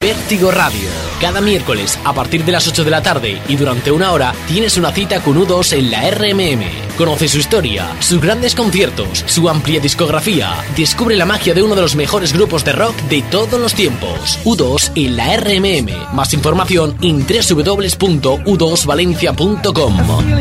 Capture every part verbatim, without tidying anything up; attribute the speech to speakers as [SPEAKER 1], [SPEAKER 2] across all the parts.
[SPEAKER 1] Vértigo Radio. Cada miércoles a partir de las ocho de la tarde y durante una hora tienes una cita con U dos en la R M M. Conoce su historia, sus grandes conciertos, su amplia discografía. Descubre la magia de uno de los mejores grupos de rock de todos los tiempos. U dos en la R M M. Más información en doble u doble u doble u punto u dos valencia punto com.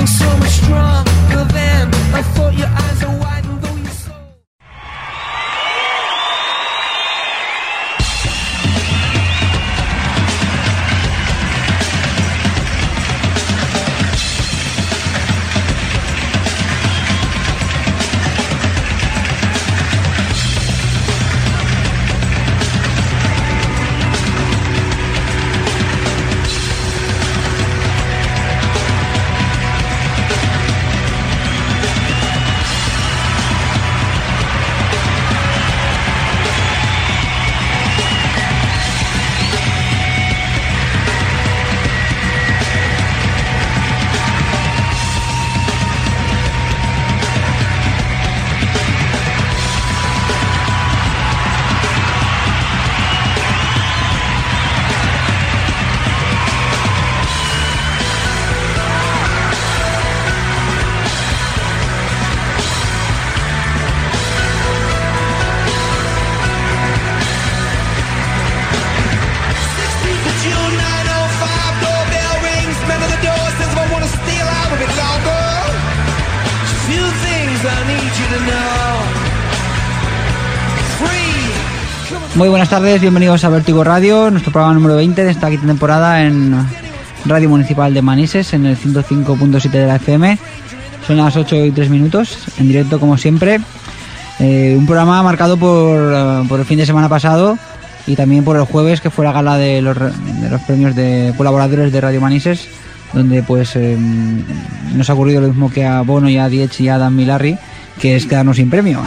[SPEAKER 2] Muy buenas tardes, bienvenidos a Vértigo Radio, nuestro programa número veinte de esta quinta temporada en Radio Municipal de Manises, en el ciento cinco punto siete de la F M. Son las ocho y tres minutos, en directo como siempre. Eh, un programa marcado por, uh, por el fin de semana pasado y también por el jueves, que fue la gala de los, de los premios de colaboradores de Radio Manises, donde pues eh, nos ha ocurrido lo mismo que a Bono y a Diech y a Dan Milarri, que es quedarnos sin premio.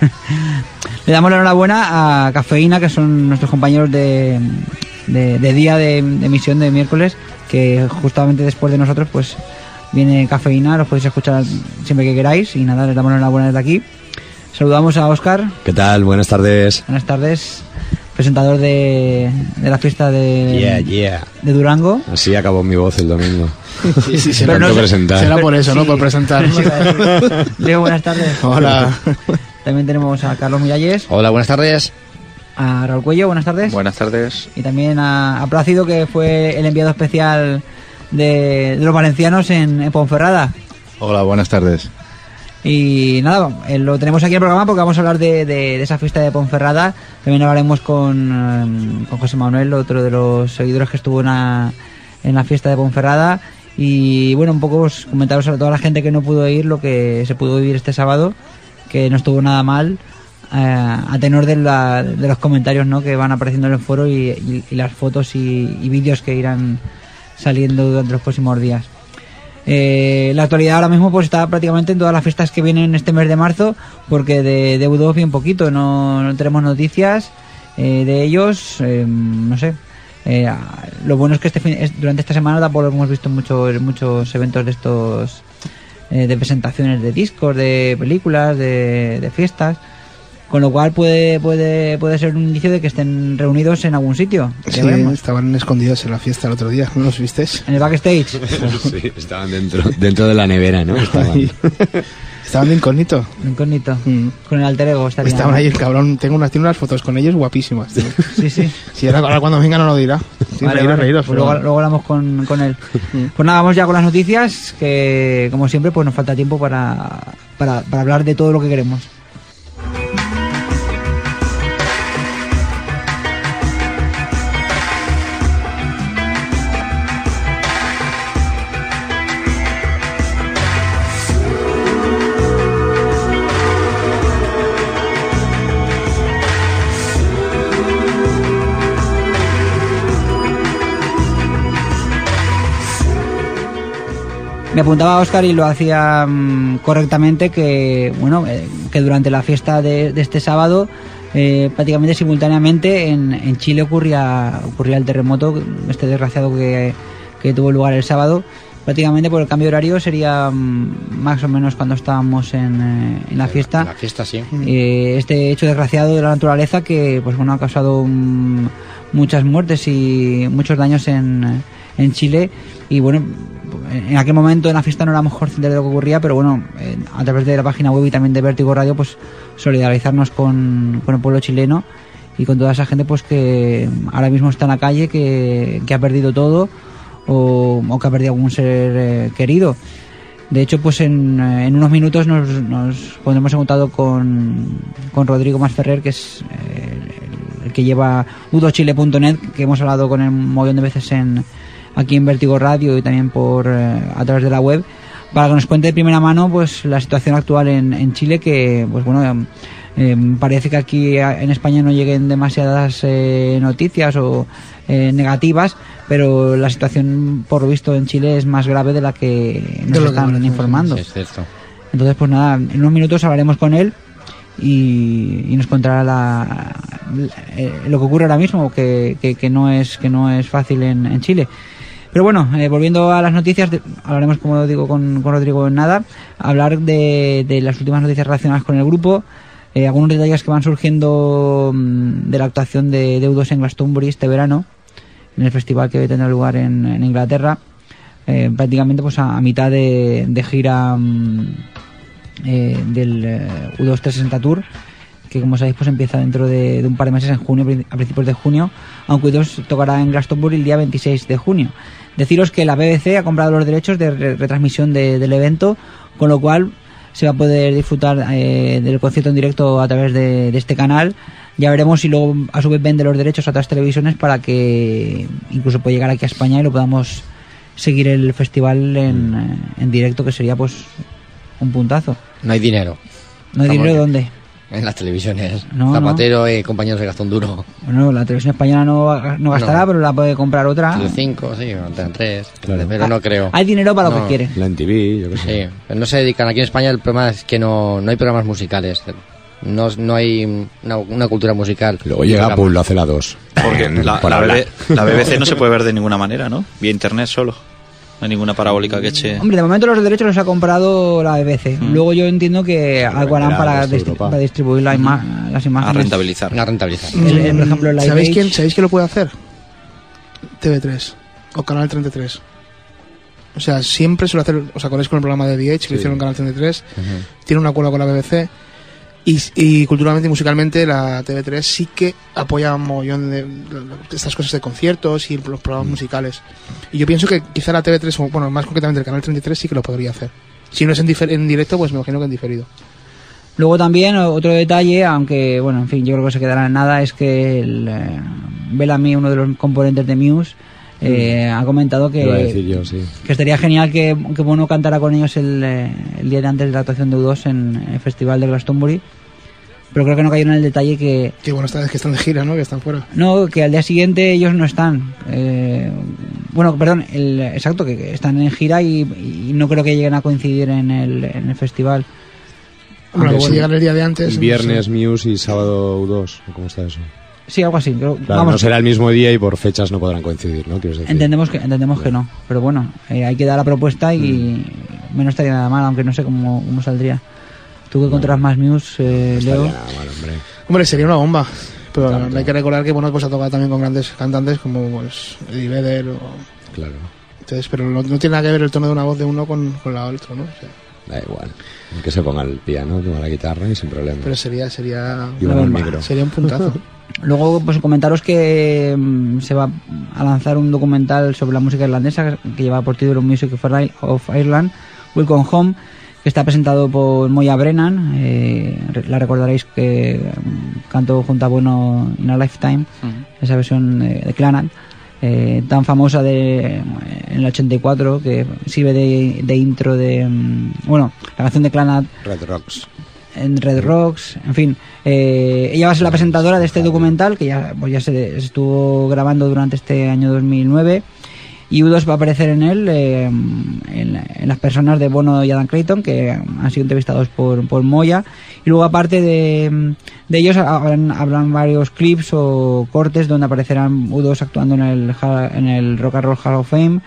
[SPEAKER 2] Le damos la enhorabuena a Cafeína, que son nuestros compañeros de, de, de día de, de emisión de miércoles, que justamente después de nosotros pues viene Cafeína, los podéis escuchar siempre que queráis, y nada, les damos la enhorabuena desde aquí. Saludamos a Óscar.
[SPEAKER 3] ¿Qué tal? Buenas tardes.
[SPEAKER 2] Buenas tardes, presentador de, de la fiesta de,
[SPEAKER 3] yeah, yeah.
[SPEAKER 2] de Durango.
[SPEAKER 3] Así acabó mi voz el domingo.
[SPEAKER 4] Sí, sí,
[SPEAKER 3] será,
[SPEAKER 4] no,
[SPEAKER 3] presentar.
[SPEAKER 4] será por eso, sí, ¿no? Por presentar.
[SPEAKER 2] Leo, buenas tardes.
[SPEAKER 4] Hola.
[SPEAKER 2] También tenemos a Carlos Miralles.
[SPEAKER 5] Hola, buenas tardes.
[SPEAKER 2] A Raúl Cuello, buenas tardes.
[SPEAKER 5] Buenas tardes.
[SPEAKER 2] Y también a, a Plácido, que fue el enviado especial de, de los valencianos en, en Ponferrada.
[SPEAKER 6] Hola, buenas tardes.
[SPEAKER 2] Y nada, eh, lo tenemos aquí en el programa porque vamos a hablar de, de, de esa fiesta de Ponferrada. También hablaremos con, con José Manuel, otro de los seguidores que estuvo en la, en la fiesta de Ponferrada. Y bueno, un poco pues, comentaros a toda la gente que no pudo ir lo que se pudo vivir este sábado, que no estuvo nada mal, eh, a tenor de, la, de los comentarios, ¿no?, que van apareciendo en el foro y, y, y las fotos y, y vídeos que irán saliendo durante los próximos días. Eh, la actualidad ahora mismo pues está prácticamente en todas las fiestas que vienen este mes de marzo, porque de, de U dos bien poquito, no, no tenemos noticias eh, de ellos, eh, no sé. Eh, lo bueno es que este fin, es, durante esta semana tampoco hemos visto muchos muchos eventos de estos eh, de presentaciones de discos, de películas, de, de fiestas, con lo cual puede puede puede ser un indicio de que estén reunidos en algún sitio.
[SPEAKER 4] Sí, veremos. Estaban escondidos en la fiesta el otro día, ¿no los vistes?
[SPEAKER 2] En el backstage.
[SPEAKER 3] Sí, estaban dentro dentro de la nevera, ¿no? Estaban.
[SPEAKER 4] Estaban de incógnito.
[SPEAKER 2] De incógnito.
[SPEAKER 4] Mm.
[SPEAKER 2] Con el alter ego. Estaría...
[SPEAKER 4] Estaban ahí, el cabrón. Tengo unas, tiene unas fotos con ellos guapísimas. Tío.
[SPEAKER 2] Sí, sí.
[SPEAKER 4] Sí, ahora, ahora cuando venga no lo dirá. Sí,
[SPEAKER 2] vale,
[SPEAKER 4] reíros,
[SPEAKER 2] vale.
[SPEAKER 4] reíros,
[SPEAKER 2] Pues
[SPEAKER 4] pero...
[SPEAKER 2] luego, luego hablamos con, con él. Pues nada, vamos ya con las noticias, que como siempre pues nos falta tiempo para, para, para hablar de todo lo que queremos. Me apuntaba Óscar y lo hacía um, correctamente que bueno eh, que durante la fiesta de, de este sábado eh, prácticamente simultáneamente en, en Chile ocurría ocurría el terremoto, este desgraciado que, que tuvo lugar el sábado, prácticamente por el cambio de horario sería mm, más o menos cuando estábamos en, eh, en la fiesta.
[SPEAKER 5] En la fiesta, sí.
[SPEAKER 2] Eh, este hecho desgraciado de la naturaleza que pues bueno ha causado um, muchas muertes y muchos daños en, en Chile, y bueno, en aquel momento en la fiesta no éramos conscientes de lo que ocurría, pero bueno, eh, a través de la página web y también de Vértigo Radio, pues solidarizarnos con, con el pueblo chileno y con toda esa gente pues que ahora mismo está en la calle, que, que ha perdido todo o, o que ha perdido algún ser eh, querido. De hecho, pues en, en unos minutos nos, nos pondremos en contacto con, con Rodrigo Masferrer, que es eh, el, el que lleva u dos chile punto net, que hemos hablado con él un montón de veces en aquí en Vértigo Radio y también por eh, a través de la web, para que nos cuente de primera mano pues la situación actual en, en Chile, que pues bueno, eh, parece que aquí en España no lleguen demasiadas eh, noticias o eh, negativas, pero la situación por lo visto en Chile es más grave de la que nos
[SPEAKER 4] de
[SPEAKER 2] están
[SPEAKER 4] que
[SPEAKER 2] informando.
[SPEAKER 5] Sí, es cierto.
[SPEAKER 2] Entonces pues nada, en unos minutos hablaremos con él y, y nos contará la, eh, lo que ocurre ahora mismo, que, que, que no es que no es fácil en, en Chile. Pero bueno, eh, volviendo a las noticias, de, hablaremos, como digo, con, con Rodrigo en nada, hablar de, de las últimas noticias relacionadas con el grupo, eh, algunos detalles que van surgiendo mmm, de la actuación de, de U dos en Glastonbury este verano, en el festival que tendrá lugar en, en Inglaterra, eh, prácticamente pues a, a mitad de, de gira mmm, eh, del eh, U dos trescientos sesenta Tour, que como sabéis pues empieza dentro de, de un par de meses, en junio, a principios de junio, aunque U dos tocará en Glastonbury el día veintiséis de junio. Deciros que la B B C ha comprado los derechos de re- retransmisión de, del evento, con lo cual se va a poder disfrutar eh, del concierto en directo a través de, de este canal. Ya veremos si luego a su vez vende los derechos a otras televisiones para que incluso pueda llegar aquí a España y lo podamos seguir el festival en, eh, en directo, que sería pues un puntazo.
[SPEAKER 5] No hay dinero.
[SPEAKER 2] ¿No hay
[SPEAKER 5] Estamos
[SPEAKER 2] dinero
[SPEAKER 5] bien.
[SPEAKER 2] dónde?
[SPEAKER 5] En las televisiones.
[SPEAKER 2] No,
[SPEAKER 5] Zapatero y compañeros de Gastón Duro.
[SPEAKER 2] Bueno, la televisión española no, no gastará,
[SPEAKER 5] No.
[SPEAKER 2] pero la puede comprar otra.
[SPEAKER 5] Tele cinco, sí, o Antena tres.
[SPEAKER 3] Claro.
[SPEAKER 5] Pero no creo.
[SPEAKER 2] Hay dinero para lo
[SPEAKER 5] No.
[SPEAKER 2] que quiere.
[SPEAKER 3] La M T V, yo qué sé.
[SPEAKER 5] Sí, pero no se dedican. Aquí en España el problema es que no, no hay programas musicales. No, no hay una, una cultura musical.
[SPEAKER 3] Luego llega,
[SPEAKER 5] Digamos.
[SPEAKER 3] pum, lo hace la dos.
[SPEAKER 6] Porque la,
[SPEAKER 3] Por
[SPEAKER 6] la,
[SPEAKER 3] hablar.
[SPEAKER 6] B B la B B C no se puede ver de ninguna manera, ¿no? Vía internet solo. No hay ninguna parabólica que eche...
[SPEAKER 2] Hombre, de momento los derechos los ha comprado la B B C.
[SPEAKER 6] Mm.
[SPEAKER 2] Luego yo entiendo que algo harán
[SPEAKER 3] venderá
[SPEAKER 2] para,
[SPEAKER 3] al resto de
[SPEAKER 2] distri-
[SPEAKER 3] Europa.
[SPEAKER 2] para distribuir la ima- las
[SPEAKER 6] A
[SPEAKER 2] imágenes.
[SPEAKER 6] rentabilizar.
[SPEAKER 5] A rentabilizar.
[SPEAKER 2] El- el, por ejemplo, el Live
[SPEAKER 4] ¿Sabéis
[SPEAKER 2] Age.
[SPEAKER 4] quién, ¿Sabéis quién lo puede hacer? T V tres o Canal treinta y tres. O sea, siempre suele hacer... ¿Os acordáis con el programa de D H que lo hicieron en Canal treinta y tres?
[SPEAKER 5] Ujú.
[SPEAKER 4] Tiene un acuerdo con la B B C. Y, y culturalmente y musicalmente la T V tres sí que apoya un mogollón de, de estas cosas de conciertos y los programas musicales. Y yo pienso que quizá la T V tres, o bueno, más concretamente el Canal treinta y tres, sí que lo podría hacer. Si no es en, difer- en directo, pues me imagino que en diferido.
[SPEAKER 2] Luego también otro detalle, aunque bueno, en fin, yo creo que se quedará en nada, es que el eh, Bellamy, uno de los componentes de Muse, eh, ha comentado que,
[SPEAKER 3] Iba a decir yo, sí.
[SPEAKER 2] que estaría genial que, que Bono cantara con ellos el, eh, el día de antes de la actuación de U dos en el festival de Glastonbury, pero creo que no cayeron en el detalle que
[SPEAKER 4] Que bueno, esta vez que están de gira, ¿no? Que están fuera.
[SPEAKER 2] no, que al día siguiente ellos no están. Eh, bueno, perdón, el, exacto, que, que están en gira y, y no creo que lleguen a coincidir en el, en el festival.
[SPEAKER 4] Bueno,
[SPEAKER 2] Aunque
[SPEAKER 4] si
[SPEAKER 2] bueno,
[SPEAKER 4] llegan el día de antes...
[SPEAKER 3] El viernes Muse y sábado U dos. ¿Cómo está eso?
[SPEAKER 2] sí, algo así. Creo,
[SPEAKER 3] Claro,
[SPEAKER 2] vamos,
[SPEAKER 3] no será el mismo día y por fechas no podrán coincidir, ¿no? Quieres decir.
[SPEAKER 2] entendemos que entendemos que no, pero bueno, eh, hay que dar la propuesta y menos estaría nada mal, aunque no sé cómo, cómo saldría. Tú que controlas más Muse, eh,
[SPEAKER 3] No estaría
[SPEAKER 2] Leo.
[SPEAKER 3] nada mal, hombre.
[SPEAKER 4] Hombre, sería una bomba. Pero
[SPEAKER 3] Tanto.
[SPEAKER 4] hay que recordar que bueno, pues ha tocado también con grandes cantantes como pues, Eddie Vedder o...
[SPEAKER 3] Claro.
[SPEAKER 4] Entonces, pero no, no tiene nada que ver el tono de una voz de uno con, con la otra, ¿no? O sea,
[SPEAKER 3] Da igual. Que se ponga el piano, toma la guitarra y sin problema.
[SPEAKER 4] pero sería sería
[SPEAKER 3] Y uno
[SPEAKER 2] Una
[SPEAKER 3] al
[SPEAKER 2] bomba.
[SPEAKER 3] micro.
[SPEAKER 4] sería un puntazo.
[SPEAKER 2] Luego, pues comentaros que mm, se va a lanzar un documental sobre la música irlandesa que lleva por título Music of Ireland, Welcome Home, que está presentado por Moya Brennan. Eh, la recordaréis que mm, cantó junto a Bono in a Lifetime, esa versión de, de Clannad, eh, tan famosa de en el ochenta y cuatro, que sirve de, de intro de mm, bueno, la canción de Clannad
[SPEAKER 3] Red Rocks.
[SPEAKER 2] en Red Rocks, en fin. Eh, ella va a ser la presentadora de este documental que ya, pues ya se, se estuvo grabando durante este año dos mil nueve, y U dos va a aparecer en él, eh, en, en las personas de Bono y Adam Clayton, que han sido entrevistados por, por Moya, y luego aparte de, de ellos habrán, habrán varios clips o cortes donde aparecerán U dos actuando en el, ha- en el Rock and Roll Hall of Fame,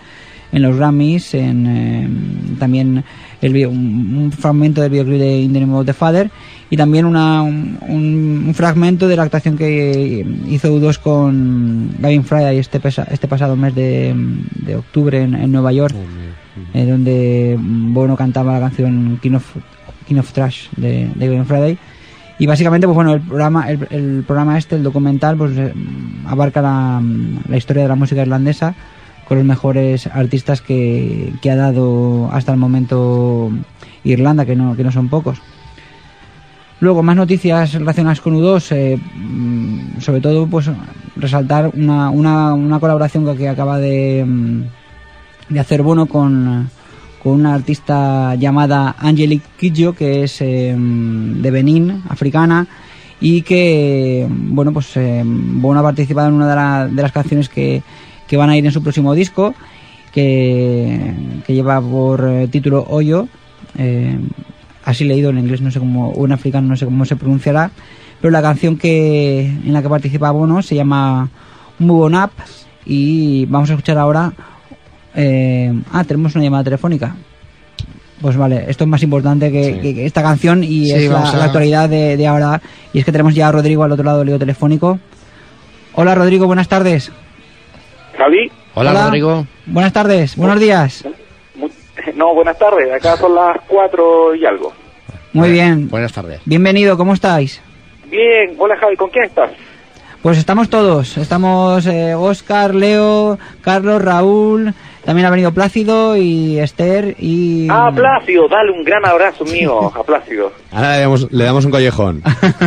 [SPEAKER 2] en los Grammys, en eh, también el video, un, un fragmento del videoclip de In the Name of the Father, y también una, un, un fragmento de la actuación que hizo U dos con Gavin Friday este, pesa, este pasado mes de, de octubre en, en Nueva York, eh, donde Bono cantaba la canción King of, King of Trash de, de Gavin Friday. Y básicamente, pues bueno, el programa, el, el programa este, el documental, pues eh, abarca la, la historia de la música irlandesa con los mejores artistas que, que ha dado hasta el momento Irlanda, que no, que no son pocos. Luego, más noticias relacionadas con U dos, eh, sobre todo, pues resaltar una, una, una colaboración que acaba de, de hacer Bono con, con una artista llamada Angelique Kidjo, que es eh, de Benín, africana, y que, bueno, pues eh, Bono ha participado en una de, la, de las canciones que, que van a ir en su próximo disco, que, que lleva por eh, título Oyo, eh, así leído en inglés, no sé cómo, o en africano, no sé cómo se pronunciará, pero la canción que en la que participa Bono se llama Move On Up, y vamos a escuchar ahora. Eh, ah, tenemos una llamada telefónica. Pues vale, esto es más importante que, sí. que, que esta canción, y sí, es la, a... la actualidad de, de ahora, y es que tenemos ya a Rodrigo al otro lado del lío telefónico. Hola Rodrigo, buenas tardes.
[SPEAKER 7] Javi.
[SPEAKER 5] Hola, Hola Rodrigo.
[SPEAKER 2] Buenas tardes, buenos días.
[SPEAKER 7] No, buenas tardes, acá son las cuatro y algo.
[SPEAKER 2] Muy bien.
[SPEAKER 5] Buenas tardes.
[SPEAKER 2] Bienvenido, ¿cómo estáis?
[SPEAKER 7] Bien, hola Javi, ¿con quién estás?
[SPEAKER 2] Pues estamos todos, estamos eh, Óscar, Leo, Carlos, Raúl, también ha venido Plácido y Esther y...
[SPEAKER 7] Ah, Plácido, dale un gran abrazo mío a Plácido.
[SPEAKER 3] Ahora le damos, le damos un collejón.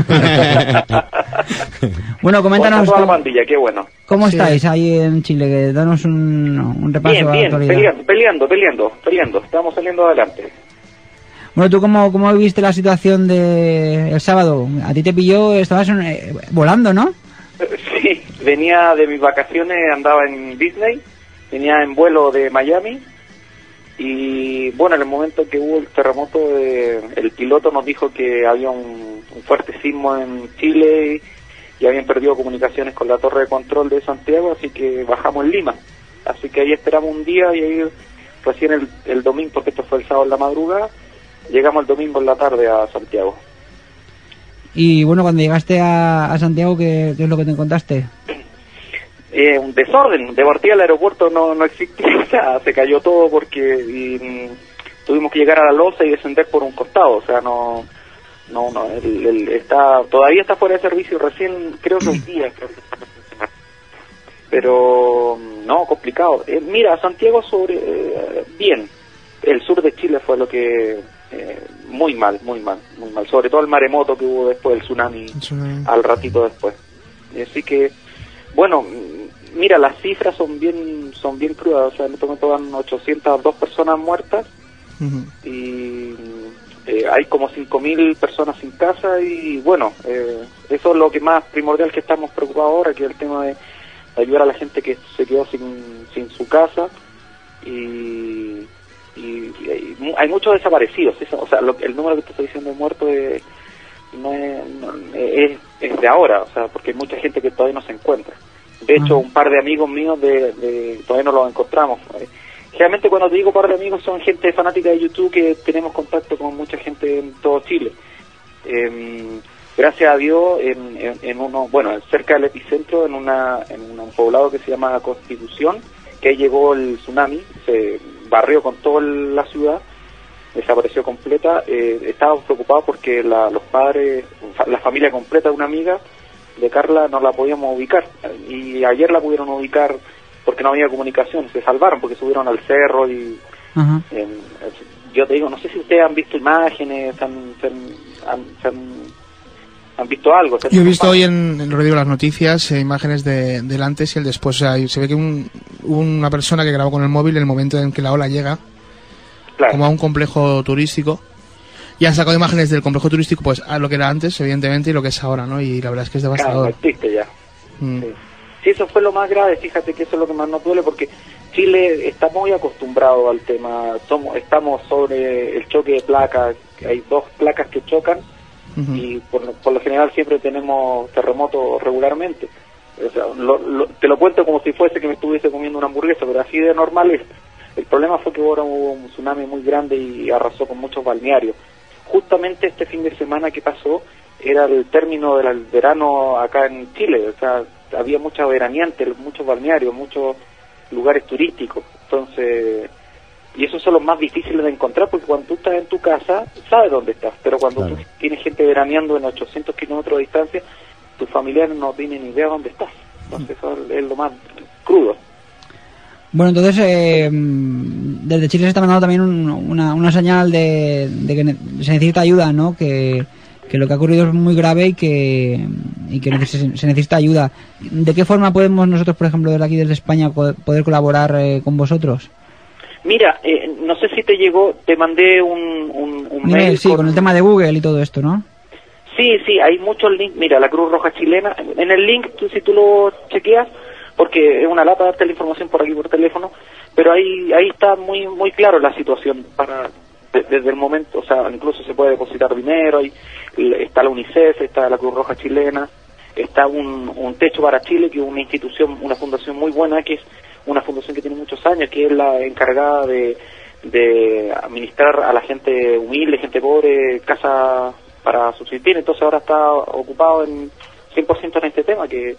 [SPEAKER 2] Bueno, coméntanos...
[SPEAKER 7] Toda la pandilla, qué bueno.
[SPEAKER 2] ¿Cómo sí. estáis ahí en Chile? Que danos un, un repaso
[SPEAKER 7] bien,
[SPEAKER 2] a la
[SPEAKER 7] bien,
[SPEAKER 2] actualidad.
[SPEAKER 7] Peleando, peleando, peleando, peleando, estamos saliendo adelante.
[SPEAKER 2] Bueno, ¿tú cómo, cómo viste la situación de el sábado? A ti te pilló, estabas eh, volando, ¿no?
[SPEAKER 7] Sí, venía de mis vacaciones, andaba en Disney, venía en vuelo de Miami, y bueno, en el momento que hubo el terremoto, eh, el piloto nos dijo que había un, un fuerte sismo en Chile y, y habían perdido comunicaciones con la torre de control de Santiago, así que bajamos en Lima. Así que ahí esperamos un día, y ahí recién el, el domingo, porque esto fue el sábado en la madrugada, llegamos el domingo en la tarde a Santiago.
[SPEAKER 2] Y bueno, cuando llegaste a, a Santiago, ¿qué, ¿qué es lo que te encontraste?
[SPEAKER 7] Eh, un desorden. De partida el aeropuerto no, no existía, o sea, se cayó todo porque y, tuvimos que llegar a la losa y descender por un costado, o sea, no, no, no, el, el, está, todavía está fuera de servicio, recién creo que un día, pero no, complicado. Eh, mira, Santiago sobre, eh, bien, el sur de Chile fue lo que... Eh, muy mal, muy mal, muy mal, sobre todo el maremoto que hubo después del tsunami, tsunami. al ratito después. Así que, bueno, mira, las cifras son bien son bien crudas, o sea, en este momento van ochocientas dos personas muertas, uh-huh. y eh, hay como cinco mil personas sin casa, y bueno, eh, eso es lo que más primordial que estamos preocupados ahora, que es el tema de, de ayudar a la gente que se quedó sin, sin su casa, y... Y, y hay muchos desaparecidos, ¿sí? O sea, lo, el número que te estoy diciendo de muertos es, no es, no, es, es de ahora, o sea, porque hay mucha gente que todavía no se encuentra. De hecho, un par de amigos míos de, de todavía no los encontramos. Generalmente cuando te digo par de amigos son gente fanática de YouTube, que tenemos contacto con mucha gente en todo Chile. Eh, gracias a Dios, en, en, en uno, bueno, cerca del epicentro, en una en un poblado que se llama Constitución, que ahí llegó el tsunami, se barrió con toda la ciudad, desapareció completa. Eh, estábamos preocupados porque la, los padres, la familia completa de una amiga de Carla no la podíamos ubicar, y ayer la pudieron ubicar porque no había comunicación, se salvaron porque subieron al cerro y uh-huh. eh, yo te digo, no sé si ustedes han visto imágenes, han, se han, han, se han, han visto algo.
[SPEAKER 4] Yo he visto hoy en, en Rodrigo las noticias, eh, imágenes de, del antes y el después. O sea, se ve que un, una persona que grabó con el móvil el momento en que la ola llega, claro, como a un complejo turístico, y han sacado imágenes del complejo turístico, pues a lo que era antes, evidentemente, y lo que es ahora, ¿no? Y la verdad es que es devastador.
[SPEAKER 7] Claro, no existe ya. Mm. Sí. Sí, eso fue lo más grave, fíjate que eso es lo que más nos duele, porque Chile está muy acostumbrado al tema, somos estamos sobre el choque de placas, hay dos placas que chocan, uh-huh. y por, por lo general siempre tenemos terremotos regularmente. O sea, lo, lo, te lo cuento como si fuese que me estuviese comiendo una hamburguesa, pero así de normal es. El problema fue que ahora hubo un tsunami muy grande y arrasó con muchos balnearios. Justamente este fin de semana que pasó era el término del verano acá en Chile, o sea, había mucha veraneante, muchos balnearios, muchos lugares turísticos, entonces, y esos son los más difíciles de encontrar, porque cuando tú estás en tu casa, sabes dónde estás, pero cuando claro. tú tienes gente veraneando en ochocientos kilómetros de distancia, tus familiares no tienen idea dónde estás, entonces eso es lo más crudo.
[SPEAKER 2] Bueno, entonces, eh, desde Chile se está mandando también un, una, una señal de, de que se necesita ayuda, ¿no?, que que lo que ha ocurrido es muy grave y que y que neces- se necesita ayuda. ¿De qué forma podemos nosotros, por ejemplo, desde aquí, desde España, poder colaborar eh, con vosotros?
[SPEAKER 7] Mira, eh, no sé si te llegó, te mandé un, un, un
[SPEAKER 2] mail.
[SPEAKER 7] mail
[SPEAKER 2] Sí, con... con el tema de Google y todo esto, ¿no?
[SPEAKER 7] Sí, sí, hay muchos links. Mira, la Cruz Roja Chilena, en el link, tú, si tú lo chequeas, porque es una lata darte la información por aquí por teléfono, pero ahí ahí está muy muy claro la situación para de, desde el momento, o sea, incluso se puede depositar dinero, hay, está la UNICEF, está la Cruz Roja Chilena, está un, un Techo para Chile, que es una institución, una fundación muy buena, que es una fundación que tiene muchos años, que es la encargada de, de administrar a la gente humilde, gente pobre, casa para subsistir. Entonces ahora está ocupado en cien por ciento en este tema, que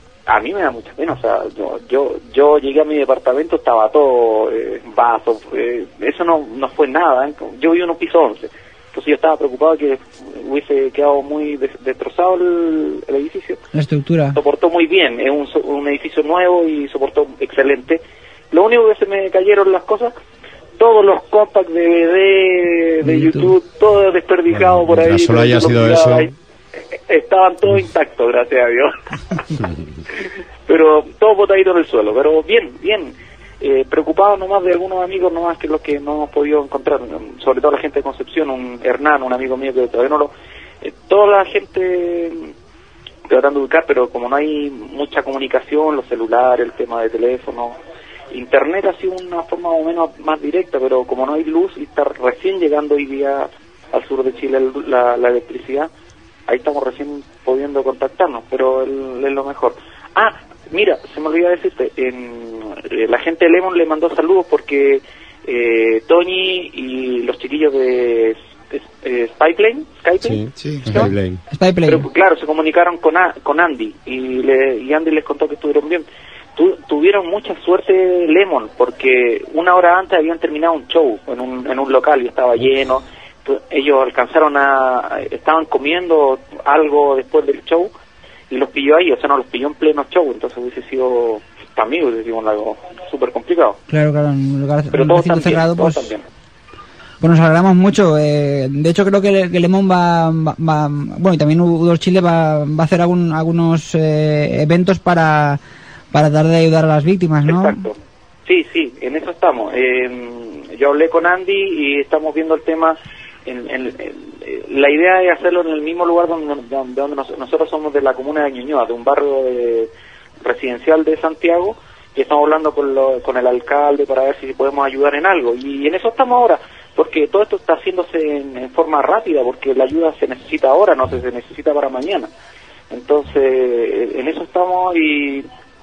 [SPEAKER 7] a mí me da mucha pena. O sea, yo yo, yo llegué a mi departamento, estaba todo eh, vasos, eh, eso no no fue nada, ¿eh? Yo vivo en un piso once, entonces yo estaba preocupado que hubiese quedado muy des- destrozado el, el edificio.
[SPEAKER 2] La estructura
[SPEAKER 7] soportó muy bien, es un, un edificio nuevo y soportó excelente. Lo único que se me cayeron las cosas, todos los compacts de D V D, de YouTube, YouTube todo desperdiciado bueno, por ahí.
[SPEAKER 3] Solo haya sido eso. Ahí.
[SPEAKER 7] Estaban todos intactos, gracias a Dios. Pero todos botaditos en el suelo, pero bien, bien. Eh, preocupado nomás de algunos amigos nomás, que los que no hemos podido encontrar, sobre todo la gente de Concepción, un Hernán, un amigo mío que todavía no lo... Eh, toda la gente tratando de ubicar, pero como no hay mucha comunicación, los celulares, el tema de teléfono, internet ha sido una forma más o menos más directa, pero como no hay luz y está recién llegando hoy día al sur de Chile la, la electricidad, ahí estamos recién pudiendo contactarnos, pero es lo mejor. Ah, mira, se me olvidó decirte, en, eh, la gente de Lemon le mandó saludos porque eh, Tony y los chiquillos de eh, Spyplane, Skyplane,
[SPEAKER 3] sí, sí, Spyplane.
[SPEAKER 2] Spyplane.
[SPEAKER 7] Pero claro, se comunicaron con a, con Andy y, le, y Andy les contó que estuvieron bien. Tu, tuvieron mucha suerte Lemon, porque una hora antes habían terminado un show en un, en un local y estaba lleno. Ellos alcanzaron a, estaban comiendo algo después del show y los pilló ahí, o sea, no los pilló en pleno show, entonces hubiese sido, para mí hubiese sido algo súper complicado.
[SPEAKER 2] Claro, claro, en un lugar,
[SPEAKER 7] pero
[SPEAKER 2] un
[SPEAKER 7] todo
[SPEAKER 2] recinto
[SPEAKER 7] también,
[SPEAKER 2] cerrado,
[SPEAKER 7] todo
[SPEAKER 2] pues,
[SPEAKER 7] también.
[SPEAKER 2] pues nos alegramos mucho. Eh, de hecho, creo que, que Lemon va, va, va, bueno, y también U dos Chile va, va a hacer algún, algunos eh, eventos para, para dar de ayudar a las víctimas, ¿no?
[SPEAKER 7] Exacto. Sí, sí, en eso estamos. Eh, yo hablé con Andy y estamos viendo el tema. En, en, en, la idea es hacerlo en el mismo lugar donde, donde, donde nos, nosotros somos, de la comuna de Ñuñoa, de un barrio de, residencial de Santiago, y estamos hablando con, lo, con el alcalde para ver si podemos ayudar en algo, y en eso estamos ahora, porque todo esto está haciéndose en, en forma rápida, porque la ayuda se necesita ahora, no se, se necesita para mañana. Entonces, en eso estamos, y,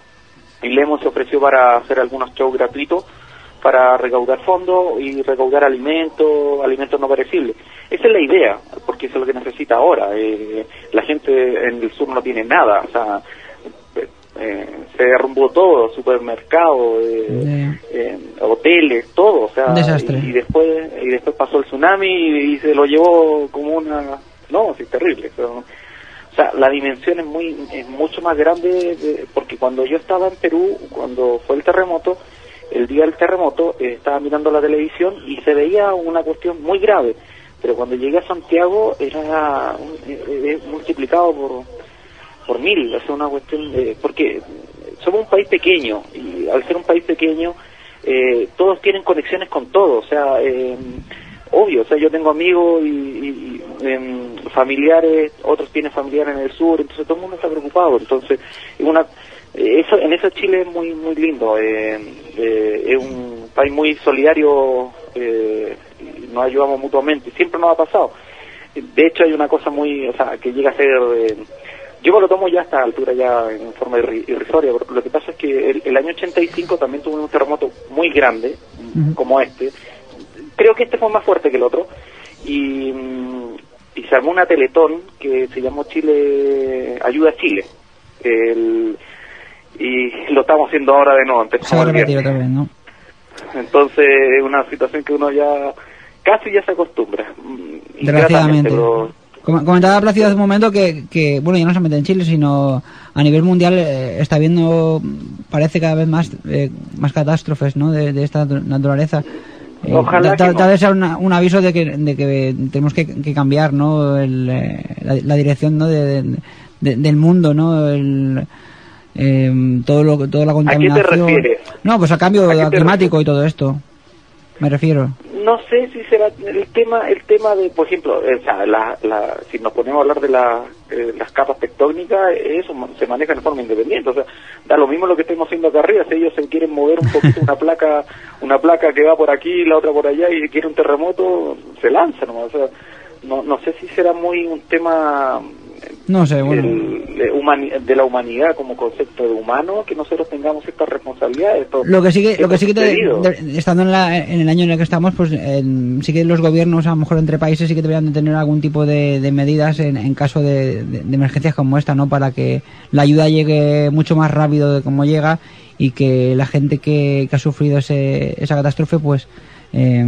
[SPEAKER 7] y le hemos ofrecido para hacer algunos shows gratuitos para recaudar fondos y recaudar alimentos, alimentos no perecibles. Esa es la idea, porque eso es lo que necesita ahora. Eh, la gente en el sur no tiene nada, o sea, eh, se derrumbó todo, supermercados, eh, eh, hoteles, todo, o sea,
[SPEAKER 2] un desastre.
[SPEAKER 7] Y, y después y después pasó el tsunami y, y se lo llevó como una, no, es terrible. Pero, o sea, la dimensión es muy, es mucho más grande, de, porque cuando yo estaba en Perú, cuando fue el terremoto, el día del terremoto, eh, estaba mirando la televisión y se veía una cuestión muy grave, pero cuando llegué a Santiago era eh, eh, multiplicado por por mil, es una cuestión de, porque somos un país pequeño y al ser un país pequeño eh, todos tienen conexiones con todo, o sea, eh, obvio, o sea, yo tengo amigos y, y eh, familiares, otros tienen familiares en el sur, entonces todo el mundo está preocupado, entonces una eso en eso Chile es muy muy lindo, eh, eh, es un país muy solidario, eh, nos ayudamos mutuamente, siempre nos ha pasado. De hecho hay una cosa muy, o sea, que llega a ser, eh, yo me lo tomo ya a esta altura ya en forma irrisoria, lo que pasa es que el, el año ochenta y cinco también tuvo un terremoto muy grande, uh-huh. como este. Creo que este fue más fuerte que el otro. Y, y se armó una teletón que se llamó Chile Ayuda a Chile. El, y lo estamos haciendo ahora de nuevo.
[SPEAKER 2] Se va a repetir otra vez, ¿no?
[SPEAKER 7] Entonces es una situación que uno ya casi ya se acostumbra.
[SPEAKER 2] Desgraciadamente. Pero... Comentaba Plácido hace un momento que, que, bueno, ya no solamente en Chile, sino a nivel mundial eh, está habiendo, parece cada vez más eh, más catástrofes, ¿no? De, de esta naturaleza. Eh,
[SPEAKER 7] Ojalá
[SPEAKER 2] tal,
[SPEAKER 7] no.
[SPEAKER 2] tal vez sea una, un aviso de que, de que tenemos que, que cambiar, ¿no? El, eh, la, la dirección, ¿no? De, de, de, del mundo, ¿no? El, eh, todo lo, toda la contaminación.
[SPEAKER 7] ¿A qué te refieres?
[SPEAKER 2] No, pues al cambio climático y todo esto. Me refiero.
[SPEAKER 7] No sé si será el tema, el tema de, por ejemplo, o sea, la, la, si nos ponemos a hablar de la, eh, las capas tectónicas, eso se maneja de forma independiente. O sea, da lo mismo lo que estemos haciendo acá arriba. Si ellos se quieren mover un poquito una placa, una placa que va por aquí, la otra por allá y quiere un terremoto, se lanza nomás. O sea, no, no sé si será muy un tema.
[SPEAKER 2] No sé, bueno.
[SPEAKER 7] El, de, humani de la humanidad como concepto de humano, que nosotros tengamos esta responsabilidad. Esto,
[SPEAKER 2] lo que sí que, lo que sí que te, de, estando en, la, en el año en el que estamos, pues en, sí que los gobiernos, a lo mejor entre países, sí que deberían de tener algún tipo de, de medidas en, en caso de, de, de emergencias como esta, ¿no? Para que la ayuda llegue mucho más rápido de como llega y que la gente que, que ha sufrido ese, esa catástrofe, pues eh,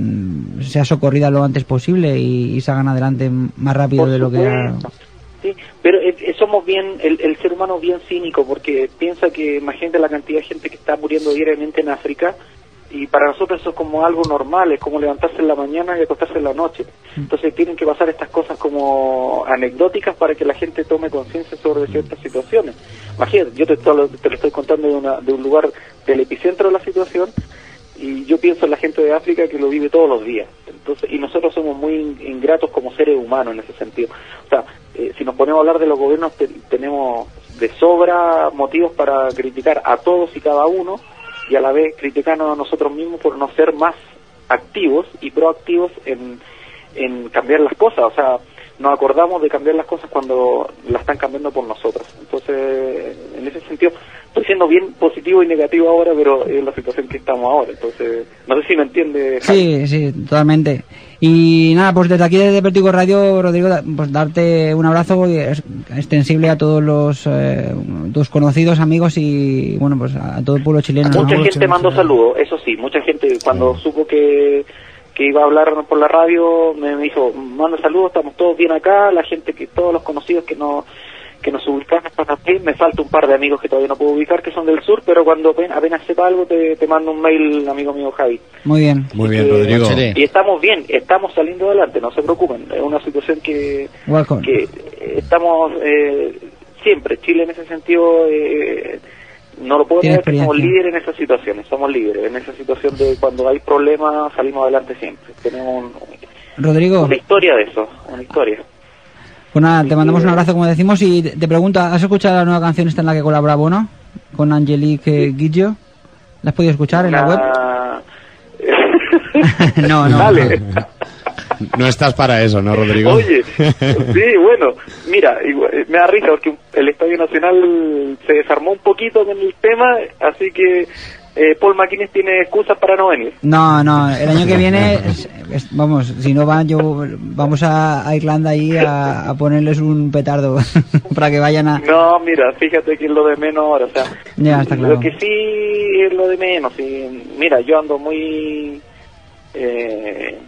[SPEAKER 2] sea socorrida lo antes posible y, y salgan adelante más rápido
[SPEAKER 7] Por
[SPEAKER 2] de lo que ha...
[SPEAKER 7] Sí, pero eh, somos bien, el, el ser humano bien cínico, porque piensa que, imagínate la cantidad de gente que está muriendo diariamente en África, y para nosotros eso es como algo normal, es como levantarse en la mañana y acostarse en la noche. Entonces tienen que pasar estas cosas como anecdóticas para que la gente tome conciencia sobre ciertas situaciones. Imagínate, yo te, te lo estoy contando de, una, de un lugar del epicentro de la situación, y yo pienso en la gente de África que lo vive todos los días. Entonces, y nosotros somos muy ingratos como seres humanos en ese sentido. O sea, eh, si nos ponemos a hablar de los gobiernos, te, tenemos de sobra motivos para criticar a todos y cada uno, y a la vez criticarnos a nosotros mismos por no ser más activos y proactivos en, en cambiar las cosas. O sea, nos acordamos de cambiar las cosas cuando las están cambiando por nosotros. Entonces, en ese sentido, estoy siendo bien positivo y negativo ahora, pero es la situación que estamos ahora. Entonces, no sé si me entiende,
[SPEAKER 2] Sí,
[SPEAKER 7] Javi.
[SPEAKER 2] sí, totalmente. Y nada, pues desde aquí desde Vértigo Radio, Rodrigo, pues darte un abrazo extensible a todos los eh, tus conocidos, amigos y, bueno, pues a todo el pueblo chileno.
[SPEAKER 7] Mucha
[SPEAKER 2] ¿no?
[SPEAKER 7] gente mandó saludos, eso sí, mucha gente cuando sí. supo que... que iba a hablar por la radio, me dijo, manda saludos, estamos todos bien acá, la gente, que todos los conocidos que no que nos ubican están aquí, me falta un par de amigos que todavía no puedo ubicar, que son del sur, pero cuando apenas, apenas sepa algo te, te mando un mail, amigo mío Javi.
[SPEAKER 2] Muy bien.
[SPEAKER 3] Muy bien,
[SPEAKER 7] eh,
[SPEAKER 3] Rodrigo.
[SPEAKER 7] Y estamos bien, estamos saliendo adelante, no se preocupen, es una situación que, que estamos eh, siempre, Chile en ese sentido... Eh, no lo puedo negar, que somos líderes en esas situaciones, somos líderes en esa situación de cuando hay problemas salimos adelante siempre. Tenemos un,
[SPEAKER 2] Rodrigo,
[SPEAKER 7] una historia de eso, una historia.
[SPEAKER 2] Pues nada, te mandamos un abrazo como decimos y te pregunto, ¿has escuchado la nueva canción esta en la que colabora Bono? Con Angelique Guillo. ¿La has podido escuchar en
[SPEAKER 7] una...
[SPEAKER 2] la web? no, no.
[SPEAKER 7] Dale.
[SPEAKER 3] No estás para eso, ¿no, Rodrigo?
[SPEAKER 7] Oye, sí, bueno, mira, me da risa porque el Estadio Nacional se desarmó un poquito con el tema, así que eh, Paul McInnes tiene excusas para no venir.
[SPEAKER 2] No, no, el año que viene, es, es, vamos, si no van, yo vamos a, a Irlanda ahí a, a ponerles un petardo para que vayan a...
[SPEAKER 7] No, mira, fíjate que es lo de menos ahora, o sea,
[SPEAKER 2] ya, está claro.
[SPEAKER 7] Lo que sí es lo de menos, y, mira, yo ando muy... Eh,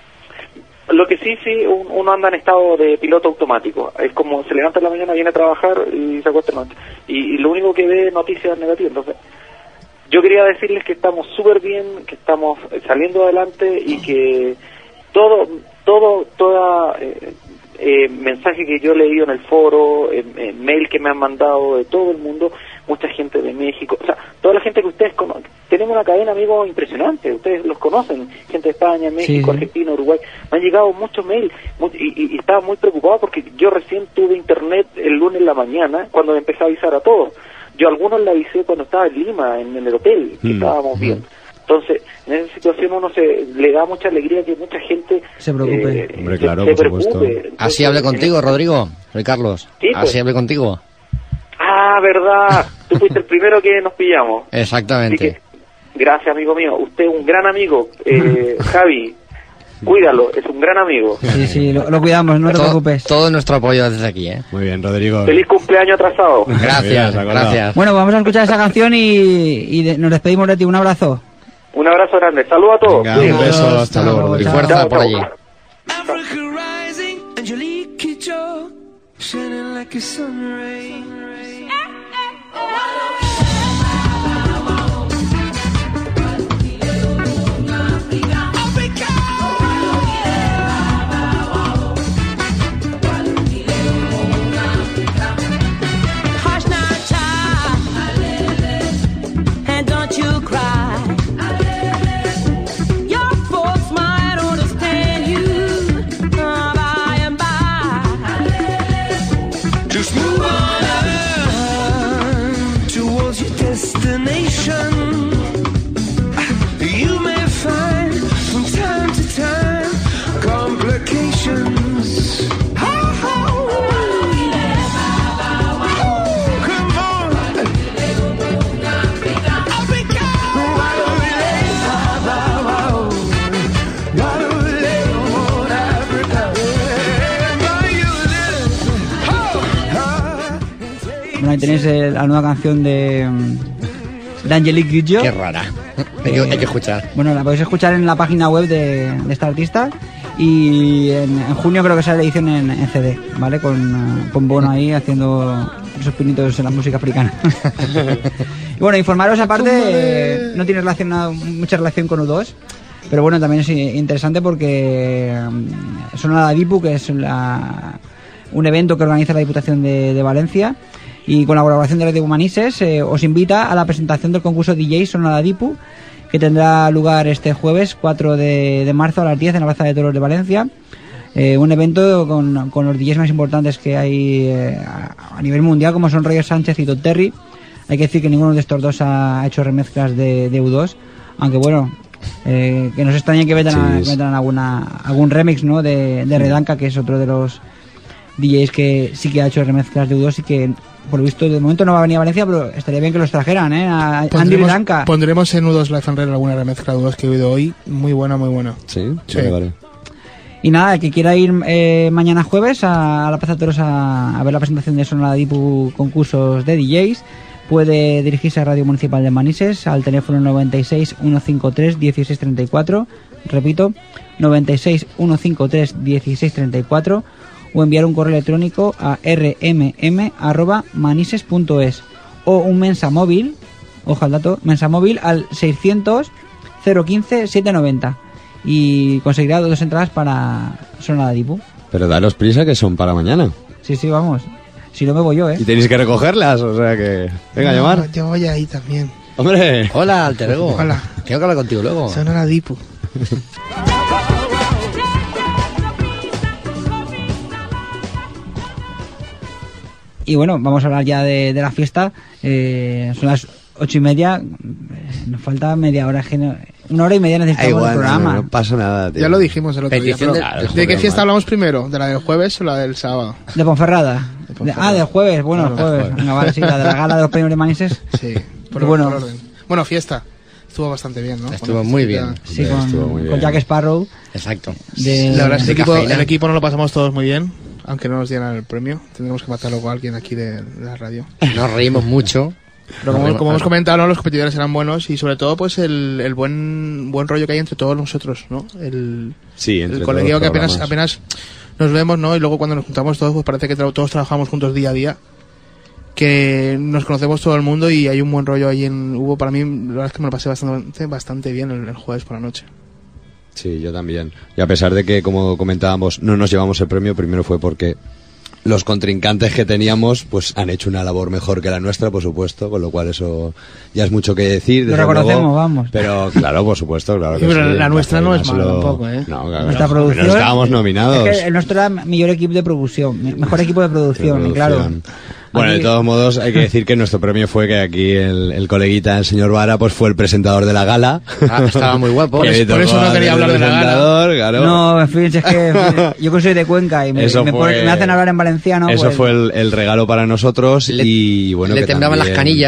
[SPEAKER 7] Lo que sí, sí, uno anda en estado de piloto automático. Es como se levanta en la mañana, viene a trabajar y se acuesta en la noche. Y, y lo único que ve es noticias negativas. Entonces, yo quería decirles que estamos súper bien, que estamos saliendo adelante y que todo, todo, toda eh, eh, mensaje que yo he leído en el foro, eh, eh, mail que me han mandado de todo el mundo, mucha gente de México, o sea, toda la gente que ustedes conocen, tenemos una cadena de amigos impresionante, ustedes los conocen, gente de España, México, sí, Argentina, Uruguay, me han llegado muchos mails muy, y, y estaba muy preocupado porque yo recién tuve internet el lunes en la mañana cuando me empecé a avisar a todos. Yo a algunos le avisé cuando estaba en Lima, en, en el hotel, que mm, estábamos bien. Mm. Entonces, en esa situación uno se le da mucha alegría que mucha gente
[SPEAKER 2] se preocupe.
[SPEAKER 3] Eh, Hombre, claro,
[SPEAKER 7] se
[SPEAKER 3] por supuesto.
[SPEAKER 7] Entonces,
[SPEAKER 5] así hablé contigo, Rodrigo, soy Carlos.
[SPEAKER 7] ¿Sí, pues?
[SPEAKER 5] Así hablé contigo.
[SPEAKER 7] Ah, verdad. Tú fuiste el primero que nos pillamos.
[SPEAKER 5] Exactamente.
[SPEAKER 7] Gracias, amigo mío. Usted es un gran amigo. Eh, Javi, cuídalo, es un gran amigo.
[SPEAKER 2] Sí, sí, lo, lo cuidamos, no te
[SPEAKER 5] todo,
[SPEAKER 2] preocupes.
[SPEAKER 5] Todo nuestro apoyo desde aquí, ¿eh?
[SPEAKER 3] Muy bien, Rodrigo.
[SPEAKER 7] Feliz cumpleaños atrasado.
[SPEAKER 5] Gracias, gracias.
[SPEAKER 2] Bueno, vamos a escuchar esa canción y, y de, nos despedimos de ti. Un abrazo.
[SPEAKER 7] Un abrazo grande. Saludos a todos.
[SPEAKER 3] Venga, un beso, hasta luego.
[SPEAKER 5] Y
[SPEAKER 2] Chao.
[SPEAKER 5] fuerza
[SPEAKER 7] Chao,
[SPEAKER 5] por
[SPEAKER 7] chao.
[SPEAKER 5] allí.
[SPEAKER 8] Africa rising, Angelique Kidjo, shining like a sun ray. Hush now, child, and don't you cry. Your folks might understand you uh, by and by. Just move on towards your destination. You may find from time to time complications. Oh, oh, come on. Africa.
[SPEAKER 2] Bueno, ahí tenéis eh, la nueva canción de, de Angelique Kidjo.
[SPEAKER 5] Qué rara. Hay que, hay que escuchar.
[SPEAKER 2] Bueno, la podéis escuchar en la página web de, de esta artista y en, en junio creo que sale la edición en, en C D, ¿vale? Con, uh, con Bono ahí haciendo esos pinitos en la música africana. Y bueno, informaros aparte, eh, no tiene relación, nada- mucha relación con U dos, pero bueno, también es interesante porque um, Sonora Dipu, que es la, un evento que organiza la Diputación de, de Valencia, y con la colaboración de Radio Manises, eh, os invita a la presentación del concurso D J Sonora Dipu, que tendrá lugar este jueves cuatro de, de marzo a las diez en la Plaza de Toros de Valencia. Eh, un evento con, con los D Js más importantes que hay eh, a, a nivel mundial, como son Roger Sánchez y Todd Terry. Hay que decir que ninguno de estos dos ha hecho remezclas de, de U dos, aunque bueno, eh, que nos extraña que metan, a-
[SPEAKER 3] Sí,
[SPEAKER 2] que metan alguna, algún remix, ¿no?, de, de Redanka, que es otro de los D Js que sí que ha hecho remezclas de U dos y que por lo visto de momento no va a venir a Valencia, pero estaría bien que los trajeran, ¿eh? A Andy
[SPEAKER 4] Pondremos,
[SPEAKER 2] Redanka.
[SPEAKER 4] pondremos en U dos Life and Rare alguna remezcla de U dos que he oído hoy. Muy buena, muy buena.
[SPEAKER 3] Sí,
[SPEAKER 4] Sí.
[SPEAKER 3] vale, vale.
[SPEAKER 2] Y nada, el que quiera ir eh, mañana jueves a, a la Plaza de Toros a, a ver la presentación de Sonora Dipu concursos de D Js, puede dirigirse a Radio Municipal de Manises al teléfono noventa y seis, ciento cincuenta y tres, dieciséis treinta y cuatro, repito, noventa y seis, ciento cincuenta y tres, dieciséis treinta y cuatro, o enviar un correo electrónico a r m m arroba manises punto es o un mensa móvil, ojo al dato, mensa móvil al seiscientos, cero quince, setecientos noventa, y conseguirá dos entradas para Sonora Dipu.
[SPEAKER 3] Pero daros prisa que son para mañana.
[SPEAKER 2] Sí, sí, vamos. Si no me voy yo, ¿eh?
[SPEAKER 3] Y tenéis que recogerlas, o sea que... Venga,
[SPEAKER 4] No,
[SPEAKER 3] llamar.
[SPEAKER 4] Yo voy ahí también.
[SPEAKER 3] ¡Hombre!
[SPEAKER 5] Hola, Alter Ego.
[SPEAKER 4] Hola.
[SPEAKER 5] Quiero que hable contigo luego.
[SPEAKER 4] Sonora Dipu.
[SPEAKER 2] Y bueno, vamos a hablar ya de, de la fiesta. Eh, son las ocho y media. Eh, Nos falta media hora. es que no- Una hora y media
[SPEAKER 3] Da
[SPEAKER 2] necesitamos
[SPEAKER 3] igual,
[SPEAKER 2] el
[SPEAKER 3] no,
[SPEAKER 2] programa.
[SPEAKER 3] no, no pasa nada, tío.
[SPEAKER 4] Ya lo dijimos el otro
[SPEAKER 5] Petición
[SPEAKER 4] día.
[SPEAKER 5] del-
[SPEAKER 4] pero
[SPEAKER 5] del
[SPEAKER 4] ¿de qué
[SPEAKER 3] jueves,
[SPEAKER 4] fiesta
[SPEAKER 3] mal.
[SPEAKER 4] hablamos primero? ¿De la del jueves o la del sábado?
[SPEAKER 2] De Ponferrada. De- ah, del jueves. Bueno, el jueves. Venga, vale, sí, la de la gala de los premios de Manises.
[SPEAKER 4] Sí, por,
[SPEAKER 2] Y bueno.
[SPEAKER 4] por orden. Bueno, fiesta. Estuvo bastante bien, ¿no?
[SPEAKER 5] Estuvo
[SPEAKER 4] Con la
[SPEAKER 5] muy
[SPEAKER 4] fiestita.
[SPEAKER 5] bien.
[SPEAKER 2] Sí,
[SPEAKER 3] Estuvo muy
[SPEAKER 2] con,
[SPEAKER 3] bien.
[SPEAKER 2] con Jack Sparrow.
[SPEAKER 5] Exacto.
[SPEAKER 2] De,
[SPEAKER 4] La verdad es que el
[SPEAKER 5] de
[SPEAKER 4] equipo,
[SPEAKER 5] cafeína.
[SPEAKER 4] el equipo nos lo pasamos todos muy bien, aunque no nos dieran el premio. Tendremos que matar luego a alguien aquí de, de la radio.
[SPEAKER 5] Nos reímos mucho.
[SPEAKER 4] Pero como,
[SPEAKER 5] Nos
[SPEAKER 4] como
[SPEAKER 5] reímos-
[SPEAKER 4] hemos comentado, ¿no? Los competidores eran buenos y sobre todo pues el, el buen buen rollo que hay entre todos nosotros, ¿no? El,
[SPEAKER 3] Sí, entre
[SPEAKER 4] el
[SPEAKER 3] todos
[SPEAKER 4] colegio
[SPEAKER 3] los
[SPEAKER 4] que apenas
[SPEAKER 3] programas.
[SPEAKER 4] apenas nos vemos, ¿no? Y luego cuando nos juntamos todos, pues parece que tra- todos trabajamos juntos día a día. Que nos conocemos todo el mundo y hay un buen rollo ahí en Hugo. Para mí, la verdad es que me lo pasé bastante, bastante bien el, el jueves por la noche.
[SPEAKER 3] Sí, yo también. Y a pesar de que, como comentábamos, no nos llevamos el premio, primero fue porque los contrincantes que teníamos pues han hecho una labor mejor que la nuestra, por supuesto, con lo cual eso ya es mucho que decir.
[SPEAKER 2] Lo
[SPEAKER 3] desde
[SPEAKER 2] reconocemos,
[SPEAKER 3] luego.
[SPEAKER 2] vamos.
[SPEAKER 3] Pero claro, por supuesto, claro
[SPEAKER 4] Sí,
[SPEAKER 3] que
[SPEAKER 4] pero
[SPEAKER 3] sí.
[SPEAKER 4] la nuestra no es
[SPEAKER 3] Rafael
[SPEAKER 4] mala
[SPEAKER 3] Maslow-
[SPEAKER 4] tampoco, ¿eh?
[SPEAKER 3] No, claro,
[SPEAKER 2] Nuestra
[SPEAKER 3] no,
[SPEAKER 2] producción.
[SPEAKER 3] no estábamos nominados.
[SPEAKER 2] Es que el nuestro era mejor equipo de producción. me- Mejor equipo de producción,
[SPEAKER 3] De
[SPEAKER 2] claro.
[SPEAKER 3] producción. Bueno,
[SPEAKER 2] Aquí-
[SPEAKER 3] de todos modos, hay que decir que nuestro premio fue que aquí el, el coleguita, el señor Vara, pues fue el presentador de la gala.
[SPEAKER 5] Ah, estaba muy guapo.
[SPEAKER 3] Que
[SPEAKER 4] Por
[SPEAKER 3] le
[SPEAKER 4] eso- por eso
[SPEAKER 3] tocó
[SPEAKER 4] no quería
[SPEAKER 3] hacer
[SPEAKER 4] hablar de la gala.
[SPEAKER 3] presentador, claro.
[SPEAKER 2] No, en fin, si es que en fin, yo que soy de Cuenca y me,
[SPEAKER 3] Eso
[SPEAKER 2] me,
[SPEAKER 3] fue-
[SPEAKER 2] ponen- me hacen hablar en valenciano.
[SPEAKER 3] Eso
[SPEAKER 2] pues,
[SPEAKER 3] fue el, el regalo para nosotros
[SPEAKER 5] Le-
[SPEAKER 3] y bueno,
[SPEAKER 5] le
[SPEAKER 3] que
[SPEAKER 5] temblaban las
[SPEAKER 3] también-
[SPEAKER 5] canillas.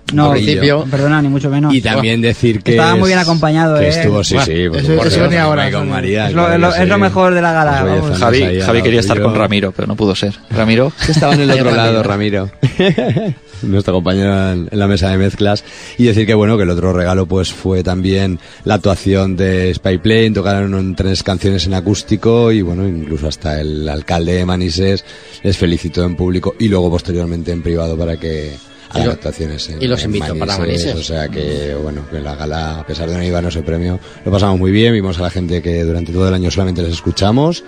[SPEAKER 2] No,
[SPEAKER 3] Al principio.
[SPEAKER 2] perdona, ni mucho menos.
[SPEAKER 3] Y también decir que
[SPEAKER 2] estaba muy bien
[SPEAKER 3] es-
[SPEAKER 2] acompañado,
[SPEAKER 3] que
[SPEAKER 2] eh.
[SPEAKER 3] estuvo, sí,
[SPEAKER 2] Buah,
[SPEAKER 3] sí, por
[SPEAKER 4] eso-
[SPEAKER 3] supuesto,
[SPEAKER 4] eso venía
[SPEAKER 3] con
[SPEAKER 4] ahora,
[SPEAKER 3] María, con
[SPEAKER 4] eso-
[SPEAKER 3] María,
[SPEAKER 2] es lo-
[SPEAKER 3] claro
[SPEAKER 2] es lo-
[SPEAKER 3] que
[SPEAKER 2] es lo
[SPEAKER 3] sí.
[SPEAKER 2] mejor de la gala,
[SPEAKER 3] Os voy
[SPEAKER 2] vamos.
[SPEAKER 3] dejando
[SPEAKER 6] Javi,
[SPEAKER 3] ahí a
[SPEAKER 6] Javi
[SPEAKER 3] lo
[SPEAKER 6] quería estar
[SPEAKER 3] tuyo.
[SPEAKER 6] con Ramiro, pero no pudo ser. Ramiro.
[SPEAKER 3] Que estaba en el otro
[SPEAKER 6] Ramiro.
[SPEAKER 3] lado, Ramiro. Nuestro compañero en, en la mesa de mezclas. Y decir que bueno, que el otro regalo pues fue también la actuación de Spy Plane. Tocaron tres canciones en acústico y bueno, incluso hasta el alcalde de Manises les felicitó en público y luego posteriormente en privado para que hagan
[SPEAKER 5] lo-
[SPEAKER 3] actuaciones en,
[SPEAKER 5] y los
[SPEAKER 3] en
[SPEAKER 5] invitó para Manises.
[SPEAKER 3] O sea que bueno, que la gala, a pesar de no llevarnos el premio, lo pasamos muy bien. Vimos a la gente que durante todo el año solamente les escuchamos.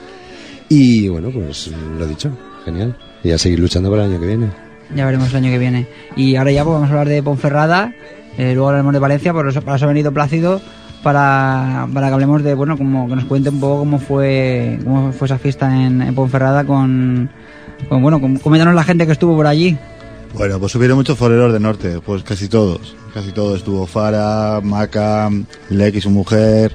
[SPEAKER 3] Y bueno, pues lo dicho, genial. Y a seguir luchando para el año que viene.
[SPEAKER 2] Ya veremos el año que viene. Y ahora ya pues, vamos a hablar de Ponferrada, eh, luego hablaremos de Valencia, por eso, para eso ha venido Plácido, para, para que hablemos de, bueno, como que nos cuente un poco cómo fue cómo fue esa fiesta en, en Ponferrada con, con, bueno, con, coméntanos la gente que estuvo por allí.
[SPEAKER 9] Bueno, pues subieron muchos foreros de norte, pues casi todos, casi todos. Estuvo Fara, Maca, Lek y su mujer,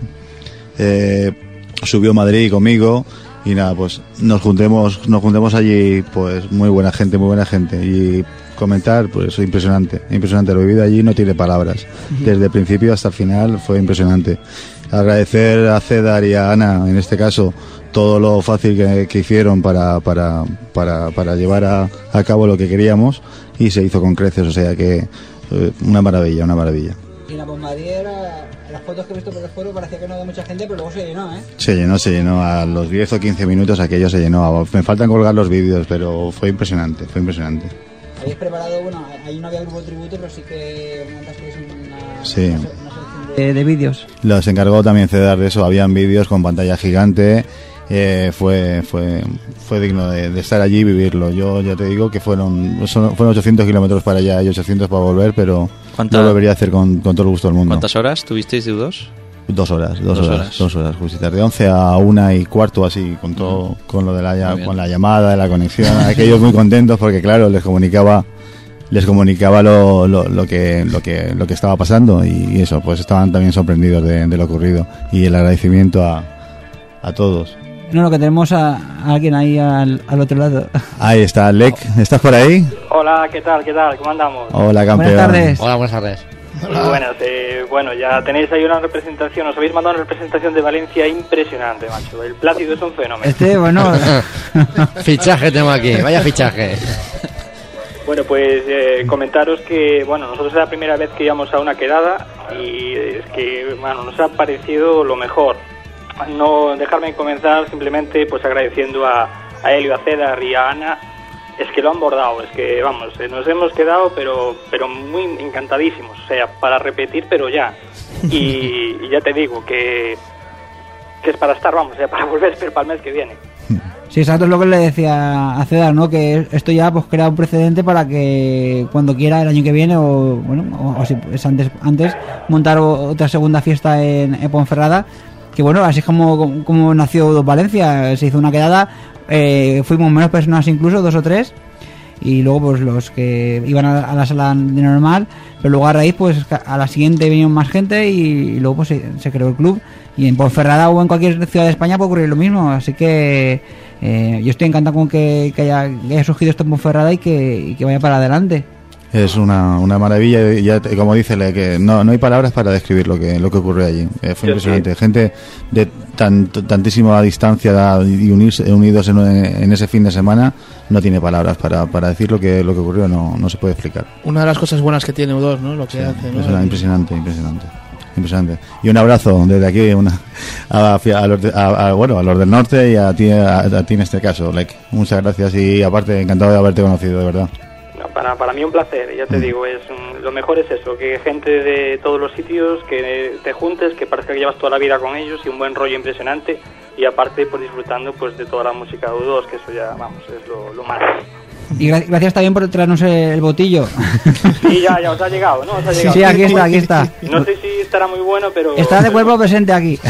[SPEAKER 9] eh, subió Madrid conmigo y nada, pues nos juntemos, nos juntemos allí, pues muy buena gente, muy buena gente y comentar, pues impresionante, impresionante. Lo vivido allí no tiene palabras, desde el principio hasta el final fue impresionante. Agradecer a Cedar y a Ana, en este caso, todo lo fácil que, que hicieron para, para, para, para llevar a, a cabo lo que queríamos y se hizo con creces, o sea que eh, una maravilla, una maravilla.
[SPEAKER 2] Y la bombardera, las fotos que he visto por el foro parecía que no había mucha gente, pero luego se llenó, ¿eh?
[SPEAKER 9] Se llenó, se llenó, a los diez o quince minutos aquello se llenó. Me faltan colgar los vídeos, pero fue impresionante, fue impresionante.
[SPEAKER 2] Habéis preparado, bueno, ahí no había grupo tributo, pero sí que montasteis una,
[SPEAKER 9] Sí.
[SPEAKER 2] una, una selección de, de vídeos.
[SPEAKER 9] Los encargó también Cedar de eso, habían vídeos con pantalla gigante, eh, fue fue fue digno de, de estar allí y vivirlo. Yo ya te digo que fueron son- fueron ochocientos kilómetros para allá y ochocientos para volver, pero
[SPEAKER 6] ¿Cuánta-
[SPEAKER 9] lo volvería a hacer con, con todo el gusto del mundo.
[SPEAKER 6] ¿Cuántas horas tuvisteis de U dos?
[SPEAKER 9] Dos horas, dos,
[SPEAKER 6] Dos
[SPEAKER 9] horas,
[SPEAKER 6] horas.
[SPEAKER 9] dos horas, justita, de once a una y cuarto así, con todo, con lo de la,
[SPEAKER 6] Muy bien.
[SPEAKER 9] con la llamada, la conexión, aquellos muy contentos porque claro, les comunicaba, les comunicaba lo, lo, lo que, lo que, lo que estaba pasando y, y eso, pues estaban también sorprendidos de, de lo ocurrido y el agradecimiento a, a todos.
[SPEAKER 2] No, lo que tenemos a, a alguien ahí al, al otro lado.
[SPEAKER 9] Ahí está, Lek, ¿estás por ahí?
[SPEAKER 10] Hola, ¿qué tal? ¿Qué tal? ¿Cómo andamos?
[SPEAKER 9] Hola, campeón.
[SPEAKER 2] Buenas tardes.
[SPEAKER 5] Hola, buenas tardes.
[SPEAKER 10] Muy buenas. Eh, bueno, ya tenéis ahí una representación, os habéis mandado una representación de Valencia impresionante, macho. El Plácido es un fenómeno.
[SPEAKER 2] Este, bueno,
[SPEAKER 5] Fichaje tengo aquí, vaya fichaje.
[SPEAKER 10] Bueno, pues eh, comentaros que, bueno, nosotros es la primera vez que íbamos a una quedada y es que, bueno, nos ha parecido lo mejor. No dejarme comenzar simplemente pues agradeciendo a, a Helio, a Cedar y a Ana. Es que lo han bordado, es que, vamos, eh, nos hemos quedado pero pero muy encantadísimos, o sea, para repetir, pero ya. Y, y ya te digo que, que es para estar, vamos, o sea, para volver, pero para el mes que viene.
[SPEAKER 2] sí, exacto, es lo que le decía a Cedar, ¿no? Que esto ya pues crea un precedente para que cuando quiera el año que viene o, bueno, o, o si es antes, antes montar o- otra segunda fiesta en, en Ponferrada. Que bueno, así es como, como nació Dos Valencia, se hizo una quedada, eh, fuimos menos personas incluso, dos o tres, y luego pues los que iban a, a la sala de normal, pero luego a raíz pues a la siguiente vinieron más gente y, y luego pues se, se creó el club, y en Ponferrada o en cualquier ciudad de España puede ocurrir lo mismo, así que eh, yo estoy encantado con que, que, haya, que haya surgido esto en Ponferrada y que, y que vaya para adelante.
[SPEAKER 9] Es una, una maravilla y ya te- como dice Le, que no, no hay palabras para describir lo que lo que ocurrió allí. Eh, fue
[SPEAKER 10] Yo
[SPEAKER 9] impresionante. Gente de tan, tantísima distancia y unirse, unidos en, en ese fin de semana no tiene palabras para, para decir lo que lo que ocurrió, no, no se puede explicar.
[SPEAKER 4] Una de las cosas buenas que tiene U dos, ¿no? Lo que
[SPEAKER 9] Sí,
[SPEAKER 4] hace, ¿no?
[SPEAKER 9] es una- impresionante, impresionante. Impresionante. Y un abrazo desde aquí una, a, a los de- a- a- bueno, a los del norte y a ti, a, a ti en este caso, Lek. Muchas gracias y aparte encantado de haberte conocido, de verdad.
[SPEAKER 10] No, para, para mí un placer, ya te digo, es un- lo mejor es eso, que gente de todos los sitios, que te juntes, que parezca que llevas toda la vida con ellos y un buen rollo impresionante y aparte pues disfrutando pues de toda la música de U dos, que eso ya, vamos, es lo, lo más.
[SPEAKER 2] Y gra- gracias también por traernos el botillo.
[SPEAKER 10] Y ya, ya os ha llegado, ¿no? Os ha
[SPEAKER 2] Sí,
[SPEAKER 10] llegado.
[SPEAKER 2] sí, aquí está, aquí está.
[SPEAKER 10] No sé si estará muy bueno, pero...
[SPEAKER 2] Está de cuerpo presente aquí.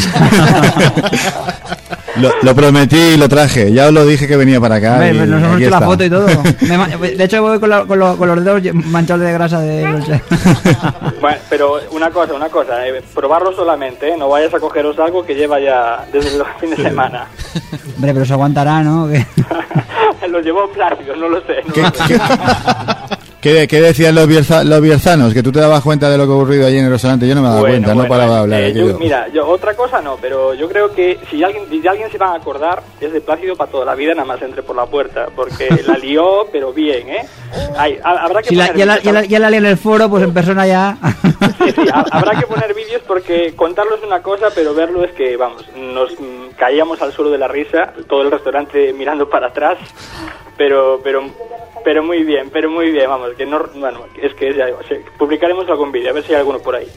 [SPEAKER 9] Lo, lo prometí y lo traje. Ya os lo dije que venía para acá.
[SPEAKER 2] Hombre,
[SPEAKER 9] y
[SPEAKER 2] pues nos hemos
[SPEAKER 9] aquí
[SPEAKER 2] hecho la
[SPEAKER 9] está.
[SPEAKER 2] foto y todo. Me ma- de hecho, voy con, la- con lo- con los dedos manchados de grasa de...
[SPEAKER 10] Bueno, pero una cosa, una cosa, eh, probarlo solamente, ¿eh? No vayas a cogeros algo que lleva ya desde el fin de semana.
[SPEAKER 2] Hombre, pero se aguantará, ¿no? Que-
[SPEAKER 10] Lo llevó Plácido, no lo sé. No
[SPEAKER 9] ¿Qué,
[SPEAKER 10] lo sé.
[SPEAKER 9] qué- ¿Qué, qué decían los, bierza, los bierzanos? Que tú te dabas cuenta de lo que ha ocurrido allí en el restaurante. Yo no me daba
[SPEAKER 10] Bueno,
[SPEAKER 9] cuenta,
[SPEAKER 10] bueno,
[SPEAKER 9] no paraba de hablar.
[SPEAKER 10] eh,
[SPEAKER 9] aquí
[SPEAKER 10] yo-
[SPEAKER 9] yo.
[SPEAKER 10] mira, yo otra cosa no, pero yo creo que si alguien, si alguien se va a acordar es de Plácido para toda la vida, nada más entre por la puerta, porque la lió, pero bien, ¿eh? Hay, ha- habrá que
[SPEAKER 2] Si la,
[SPEAKER 10] poner
[SPEAKER 2] ya, la,
[SPEAKER 10] vídeos,
[SPEAKER 2] ya, la, ya la leí en el foro, pues en persona ya.
[SPEAKER 10] sí, sí, ha- habrá que poner vídeos porque contarlo es una cosa, pero verlo es que, vamos, nos mm, caíamos al suelo de la risa, todo el restaurante mirando para atrás, pero, pero, pero muy bien, pero muy bien, vamos, que no, bueno, es que ya, o sea, publicaremos algún vídeo, a ver si hay alguno por ahí.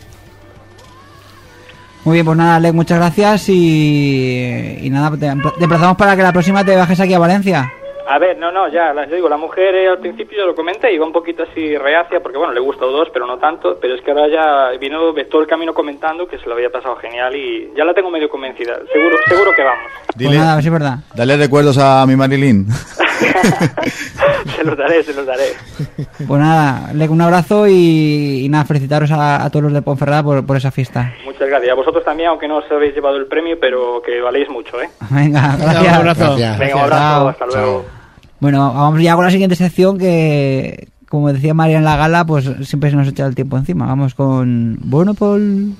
[SPEAKER 2] Muy bien, pues nada, Alec, muchas gracias y, y nada, te, te emplazamos para que la próxima te bajes aquí a Valencia.
[SPEAKER 10] A ver, no, no, ya, la, yo digo, la mujer eh, al principio yo lo comenté, iba un poquito así reacia, porque bueno, le gusta o dos, pero no tanto, pero es que ahora ya vino de todo el camino comentando que se lo había pasado genial y ya la tengo medio convencida, seguro seguro que vamos.
[SPEAKER 9] Dile,
[SPEAKER 2] Pues nada, a ver si es verdad.
[SPEAKER 9] Dale recuerdos a mi Marilyn.
[SPEAKER 10] Se los daré, se los daré.
[SPEAKER 2] Pues nada, Alec, un abrazo y, y nada, felicitaros a, a todos los de Ponferrada por, por esa fiesta.
[SPEAKER 10] Muchas gracias. A vosotros también, aunque no os habéis llevado el premio, pero que valéis mucho, ¿eh?
[SPEAKER 2] Venga, gracias.
[SPEAKER 4] Un abrazo.
[SPEAKER 5] Gracias.
[SPEAKER 10] Venga, un abrazo, hasta luego.
[SPEAKER 2] Bueno, vamos ya con la siguiente sección que, como decía María en la gala, pues siempre se nos echa el tiempo encima. Vamos con Bonopol.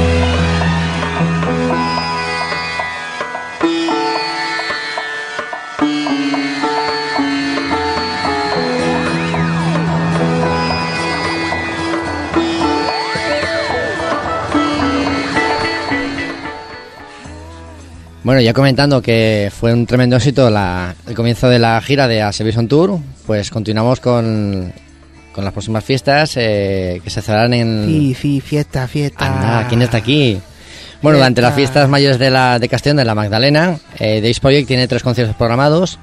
[SPEAKER 5] Bueno, ya comentando que fue un tremendo éxito la, el comienzo de la gira de Exhibition Tour, pues continuamos con, con las próximas fiestas eh, que se celebrarán en...
[SPEAKER 4] Sí, sí, fiesta, fiesta.
[SPEAKER 5] Anda, ¿quién está aquí? Bueno, durante las fiestas mayores de la de Castellón de la Magdalena, eh, Days Project tiene tres conciertos programados.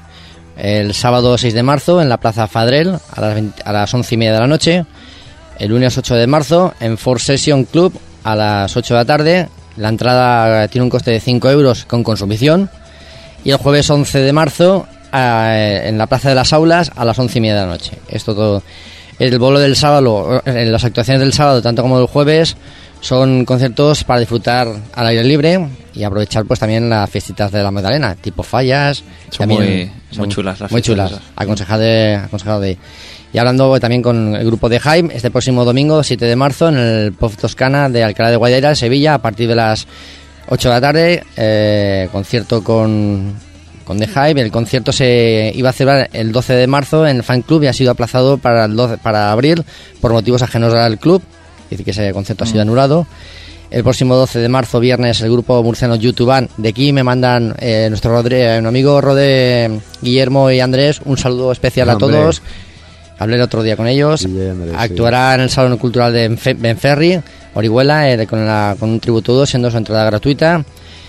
[SPEAKER 5] El sábado seis de marzo en la Plaza Fadrel a las, veinte, a las once y media de la noche. El lunes ocho de marzo en Four Session Club a las ocho de la tarde. La entrada tiene un coste de cinco euros con consumición. Y el jueves once de marzo eh, en la Plaza de las Aulas a las once y media de la noche. Esto todo. El bolo del sábado, eh, las actuaciones del sábado, tanto como del jueves, son conciertos para disfrutar al aire libre y aprovechar pues también las fiestitas de la Magdalena, tipo fallas.
[SPEAKER 6] Son
[SPEAKER 5] también,
[SPEAKER 6] muy-
[SPEAKER 5] son
[SPEAKER 6] muy chulas las
[SPEAKER 5] Muy
[SPEAKER 6] fiestas
[SPEAKER 5] chulas.
[SPEAKER 6] esas.
[SPEAKER 5] Aconsejado de, aconsejado de. Y hablando también con el grupo de Jaime, este próximo domingo, siete de marzo, en el P O F Toscana de Alcalá de Guadaira, en Sevilla, a partir de las ocho de la tarde, eh, concierto con, con The Hype. El concierto se iba a celebrar el doce de marzo en el Fan Club y ha sido aplazado para el doce, para abril por motivos ajenos al club, es decir, que ese concierto ha sido anulado. El próximo doce de marzo, viernes, el grupo murciano YouTube Band. De aquí me mandan eh, nuestro Rodri, un amigo Rode, Guillermo y Andrés, un saludo especial a
[SPEAKER 3] Hombre.
[SPEAKER 5] todos. Hablé el otro día con ellos.
[SPEAKER 3] Sí, Andrés,
[SPEAKER 5] Actuará
[SPEAKER 3] sí.
[SPEAKER 5] en el Salón Cultural de Benfe- Benferri, Orihuela, eh, con, la, con un tributo, siendo su entrada gratuita.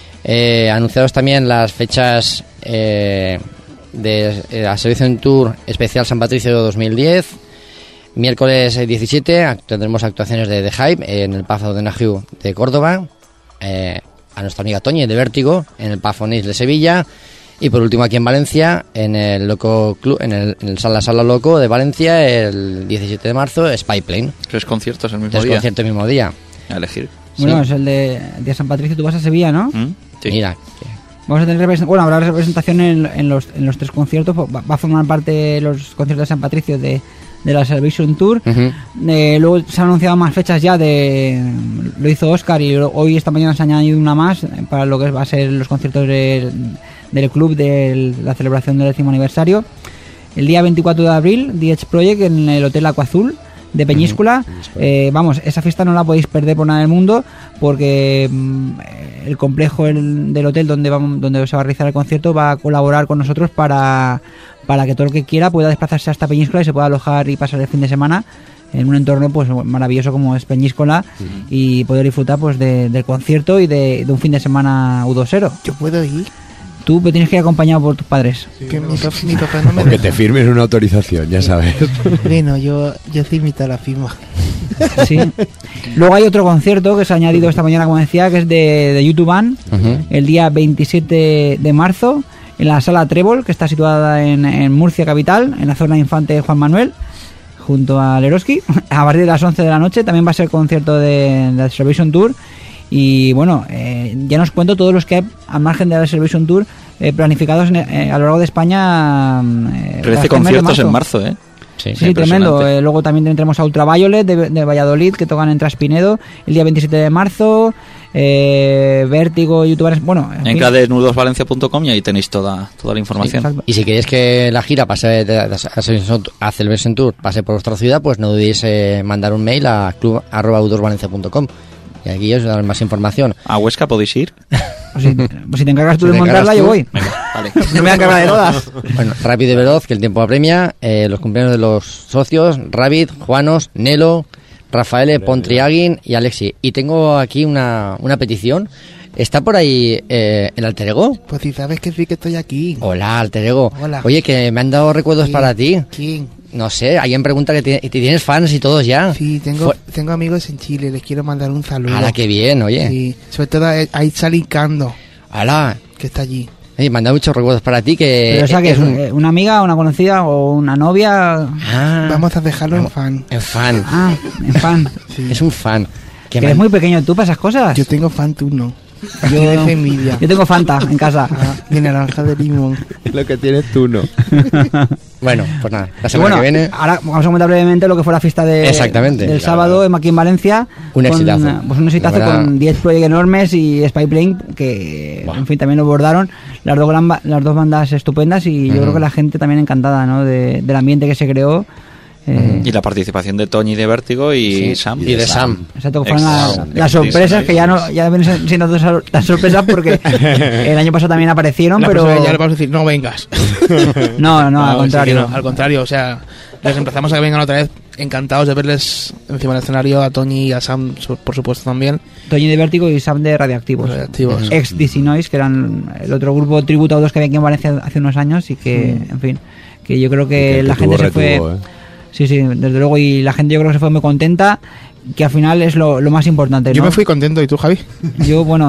[SPEAKER 5] Eh, anunciados también las fechas eh, de eh, la Selección Tour Especial San Patricio dos mil diez. Miércoles eh, diecisiete act- tendremos actuaciones de The Hype en el Pafo de Najiu de Córdoba. Eh, a nuestra amiga Toñi de Vértigo en el Pafonis de Sevilla. Y por último aquí en Valencia, en el Loco Club, en el, en el Sala Sala Loco de Valencia, el diecisiete de marzo, Spyplane.
[SPEAKER 6] Tres conciertos el mismo
[SPEAKER 5] Tres
[SPEAKER 6] día.
[SPEAKER 5] conciertos el mismo día.
[SPEAKER 6] A elegir.
[SPEAKER 2] Bueno,
[SPEAKER 5] Sí.
[SPEAKER 2] es el de, de San Patricio, tú vas a Sevilla, ¿no?
[SPEAKER 6] ¿Mm? Sí.
[SPEAKER 5] Mira,
[SPEAKER 2] Vamos a tener representación, bueno, habrá representación en, en, los, en los tres conciertos, va, va a formar parte los conciertos de San Patricio de, de la Salvation Tour.
[SPEAKER 5] Ujú.
[SPEAKER 2] Eh, luego se han anunciado más fechas ya de, lo hizo Oscar y lo- hoy esta mañana se ha añadido una más eh, para lo que va a ser los conciertos del, del club de la celebración del décimo aniversario. El día veinticuatro de abril, The Edge Project en el Hotel Aqua Azul de Peñíscola. Eh, vamos, esa fiesta no la podéis perder por nada del mundo porque mm, el complejo el- del hotel donde vamos, donde se va a realizar el concierto va a colaborar con nosotros para, para que todo el que quiera pueda desplazarse hasta Peñíscola y se pueda alojar y pasar el fin de semana en un entorno pues maravilloso como es Peñíscola y poder disfrutar pues de- del concierto y de, de un fin de semana udosero.
[SPEAKER 4] ¿Yo puedo ir?
[SPEAKER 2] Tú me tienes que ir acompañado por tus padres.
[SPEAKER 4] Que mi, pa- mi papá no me
[SPEAKER 3] O que
[SPEAKER 4] deja.
[SPEAKER 3] te firmen una autorización, ya sabes.
[SPEAKER 4] Bueno, yo, yo sí invito a la firma.
[SPEAKER 2] Sí. Luego hay otro concierto que se ha añadido esta mañana, como decía, que es de, de YouTube Band,
[SPEAKER 5] Ujú.
[SPEAKER 2] el día veintisiete de marzo, en la Sala Trébol, que está situada en, en Murcia capital, en la zona Infante Juan Manuel, junto a Leroski, a partir de las once de la noche. También va a ser concierto de, de la Salvation Tour. Y bueno, eh, ya nos cuento todos los que hay al margen de la Salvation Tour eh, planificados en- eh, a lo largo de España. Eh, para
[SPEAKER 6] trece
[SPEAKER 2] este mes de
[SPEAKER 6] conciertos
[SPEAKER 2] marzo.
[SPEAKER 6] en marzo, ¿eh?
[SPEAKER 5] Sí,
[SPEAKER 2] Sí, tremendo. Eh, luego también tendremos a Ultraviolet de, de Valladolid, que tocan en Traspinedo el día veintisiete de marzo. Eh, Vértigo, youtubers, bueno... En,
[SPEAKER 6] en desnudos valencia punto com y ahí tenéis toda, toda la información.
[SPEAKER 2] Sí,
[SPEAKER 5] y si queréis que la gira pase de, de, de, a Celebration Tour pase por vuestra ciudad, pues no dudéis eh, mandar un mail a club arroba u dos valencia punto com y aquí os darán más información.
[SPEAKER 6] ¿A Huesca podéis ir?
[SPEAKER 2] Pues si, pues si te encargas tú
[SPEAKER 5] si
[SPEAKER 2] de montarla,
[SPEAKER 5] tú,
[SPEAKER 2] yo voy.
[SPEAKER 6] Venga, vale.
[SPEAKER 2] No me voy a encargar de todas.
[SPEAKER 5] Bueno, rápido y veloz, que el tiempo apremia. Eh, los cumpleaños de los socios, Rabbit, Juanos, Nelo, Rafael, Pontriaguin y Alexi. Y tengo aquí una, una petición. ¿Está por ahí eh, el Alter Ego?
[SPEAKER 4] Pues si sabes que sí que estoy aquí.
[SPEAKER 5] Hola, Alter Ego.
[SPEAKER 4] Hola.
[SPEAKER 5] Oye, que me han dado recuerdos
[SPEAKER 4] ¿Quién?
[SPEAKER 5] para ti.
[SPEAKER 4] ¿Quién?
[SPEAKER 5] No sé, alguien pregunta que te, que tienes fans y todos ya.
[SPEAKER 4] Sí, tengo,
[SPEAKER 5] Fue...
[SPEAKER 4] tengo amigos en Chile, les quiero mandar un saludo.
[SPEAKER 5] ¡Hala, qué bien, oye!
[SPEAKER 4] Sí, sobre todo a, a Itzali Cando.
[SPEAKER 5] ¡Hala!
[SPEAKER 4] Que está allí.
[SPEAKER 5] Oye, manda muchos recuerdos para ti que...
[SPEAKER 2] Pero, o sea, que es
[SPEAKER 5] un...
[SPEAKER 2] una amiga, una conocida o una novia...
[SPEAKER 5] Ah,
[SPEAKER 4] vamos a dejarlo en fan.
[SPEAKER 5] En fan.
[SPEAKER 2] Ah, en fan.
[SPEAKER 5] Sí. Es un fan.
[SPEAKER 2] Que eres muy pequeño tú para esas cosas.
[SPEAKER 4] Yo tengo fan, tú no.
[SPEAKER 2] Yo,
[SPEAKER 4] envidia.
[SPEAKER 2] yo tengo Fanta en casa.
[SPEAKER 4] Ah, de naranja de limón.
[SPEAKER 3] Lo que tienes tú no.
[SPEAKER 5] Bueno, pues nada, la semana
[SPEAKER 2] bueno,
[SPEAKER 5] que viene...
[SPEAKER 2] ahora vamos a comentar brevemente lo que fue la fiesta de,
[SPEAKER 5] Exactamente,
[SPEAKER 2] del
[SPEAKER 5] claro.
[SPEAKER 2] sábado aquí en Valencia.
[SPEAKER 5] Un
[SPEAKER 2] con,
[SPEAKER 5] exitazo.
[SPEAKER 2] Pues un exitazo con diez proyectos enormes y Spyplane, que wow. en fin también lo bordaron. Las dos, gran, las dos bandas estupendas y uh-huh. yo creo que la gente también encantada, ¿no? De, del ambiente que se creó.
[SPEAKER 6] Eh, y la participación de Toñi de Vértigo y sí, Sam.
[SPEAKER 5] Y de Sam.
[SPEAKER 2] Exacto, que fueron la, las sorpresas que ya no ya vienen siendo las sorpresas porque el año pasado también aparecieron,
[SPEAKER 4] la
[SPEAKER 2] pero...
[SPEAKER 4] Ya le vamos a decir, no vengas.
[SPEAKER 2] no, no, no, al contrario.
[SPEAKER 4] Sí, no, al contrario, o sea, les emplazamos a que vengan otra vez, encantados de verles encima del escenario, a Toñi y a Sam, por supuesto, también.
[SPEAKER 2] Toñi de Vértigo y Sam de Radioactivos.
[SPEAKER 4] Radioactivos.
[SPEAKER 2] Ex D C Noise, que eran el otro grupo tributo a dos que había aquí en Valencia hace unos años y que, mm. en fin, que yo creo que, que la gente se fue... Eh. Sí, sí, desde luego, y la gente yo creo que se fue muy contenta, que al final es lo, lo más importante, ¿no?
[SPEAKER 4] Yo me fui contento, ¿y tú, Javi?
[SPEAKER 2] Yo, bueno,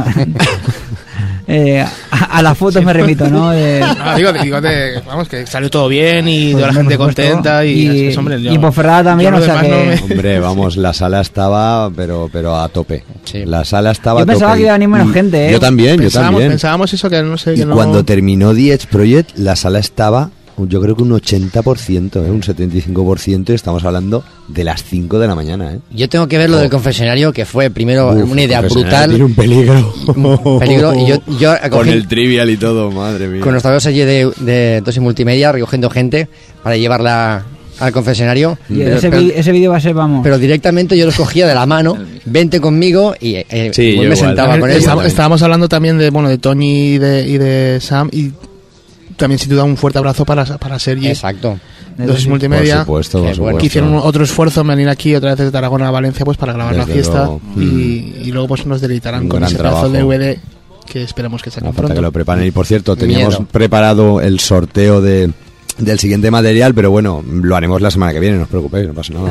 [SPEAKER 2] eh, a, a las fotos sí, me remito, ¿no? Eh,
[SPEAKER 4] no digo, digo de, vamos, que salió todo bien y pues, toda la gente contenta y...
[SPEAKER 2] Y,
[SPEAKER 4] es, hombre, yo,
[SPEAKER 2] y Ponferrada también, o sea que...
[SPEAKER 3] No me... Hombre, vamos, la sala estaba, pero pero a tope. Sí. La sala estaba a tope.
[SPEAKER 2] Yo pensaba que iba a venir menos gente, ¿eh?
[SPEAKER 3] Yo también, yo también.
[SPEAKER 4] Pensábamos eso, que no sé...
[SPEAKER 3] Y
[SPEAKER 4] que no...
[SPEAKER 3] cuando terminó The Edge Project, la sala estaba... Yo creo que un ochenta por ciento, ¿eh? Un setenta y cinco por ciento, y estamos hablando de las cinco de la mañana. ¿eh?
[SPEAKER 5] Yo tengo que ver lo oh. del confesionario, que fue primero Uf, una idea brutal.
[SPEAKER 3] Tiene un peligro.
[SPEAKER 5] Un peligro y yo, yo
[SPEAKER 3] con el trivial y todo, madre mía.
[SPEAKER 5] Con nuestra voz allí de, de Dosis Multimedia, recogiendo gente para llevarla al confesionario.
[SPEAKER 2] Y pero, ese, pero, ese vídeo va a ser, vamos.
[SPEAKER 5] Pero directamente yo los cogía de la mano, vente conmigo y eh,
[SPEAKER 3] sí,
[SPEAKER 5] me igual. sentaba con ellos.
[SPEAKER 4] Estábamos hablando también de, bueno, de Toñi y de, y de Sam y también sin duda un fuerte abrazo para, para Sergi.
[SPEAKER 5] Exacto.
[SPEAKER 4] Dosis Multimedia.
[SPEAKER 3] Por supuesto, por supuesto.
[SPEAKER 4] Que hicieron otro esfuerzo en venir aquí otra vez desde Tarragona a Valencia pues para grabar desde la fiesta luego, y, mm. y luego pues nos deleitarán un con ese pedazo de D V D que esperemos que saquen pronto.
[SPEAKER 3] Que lo preparen. Y por cierto, teníamos Miedo. preparado el sorteo de del siguiente material, pero bueno, lo haremos la semana que viene, no os preocupéis, no pasa nada.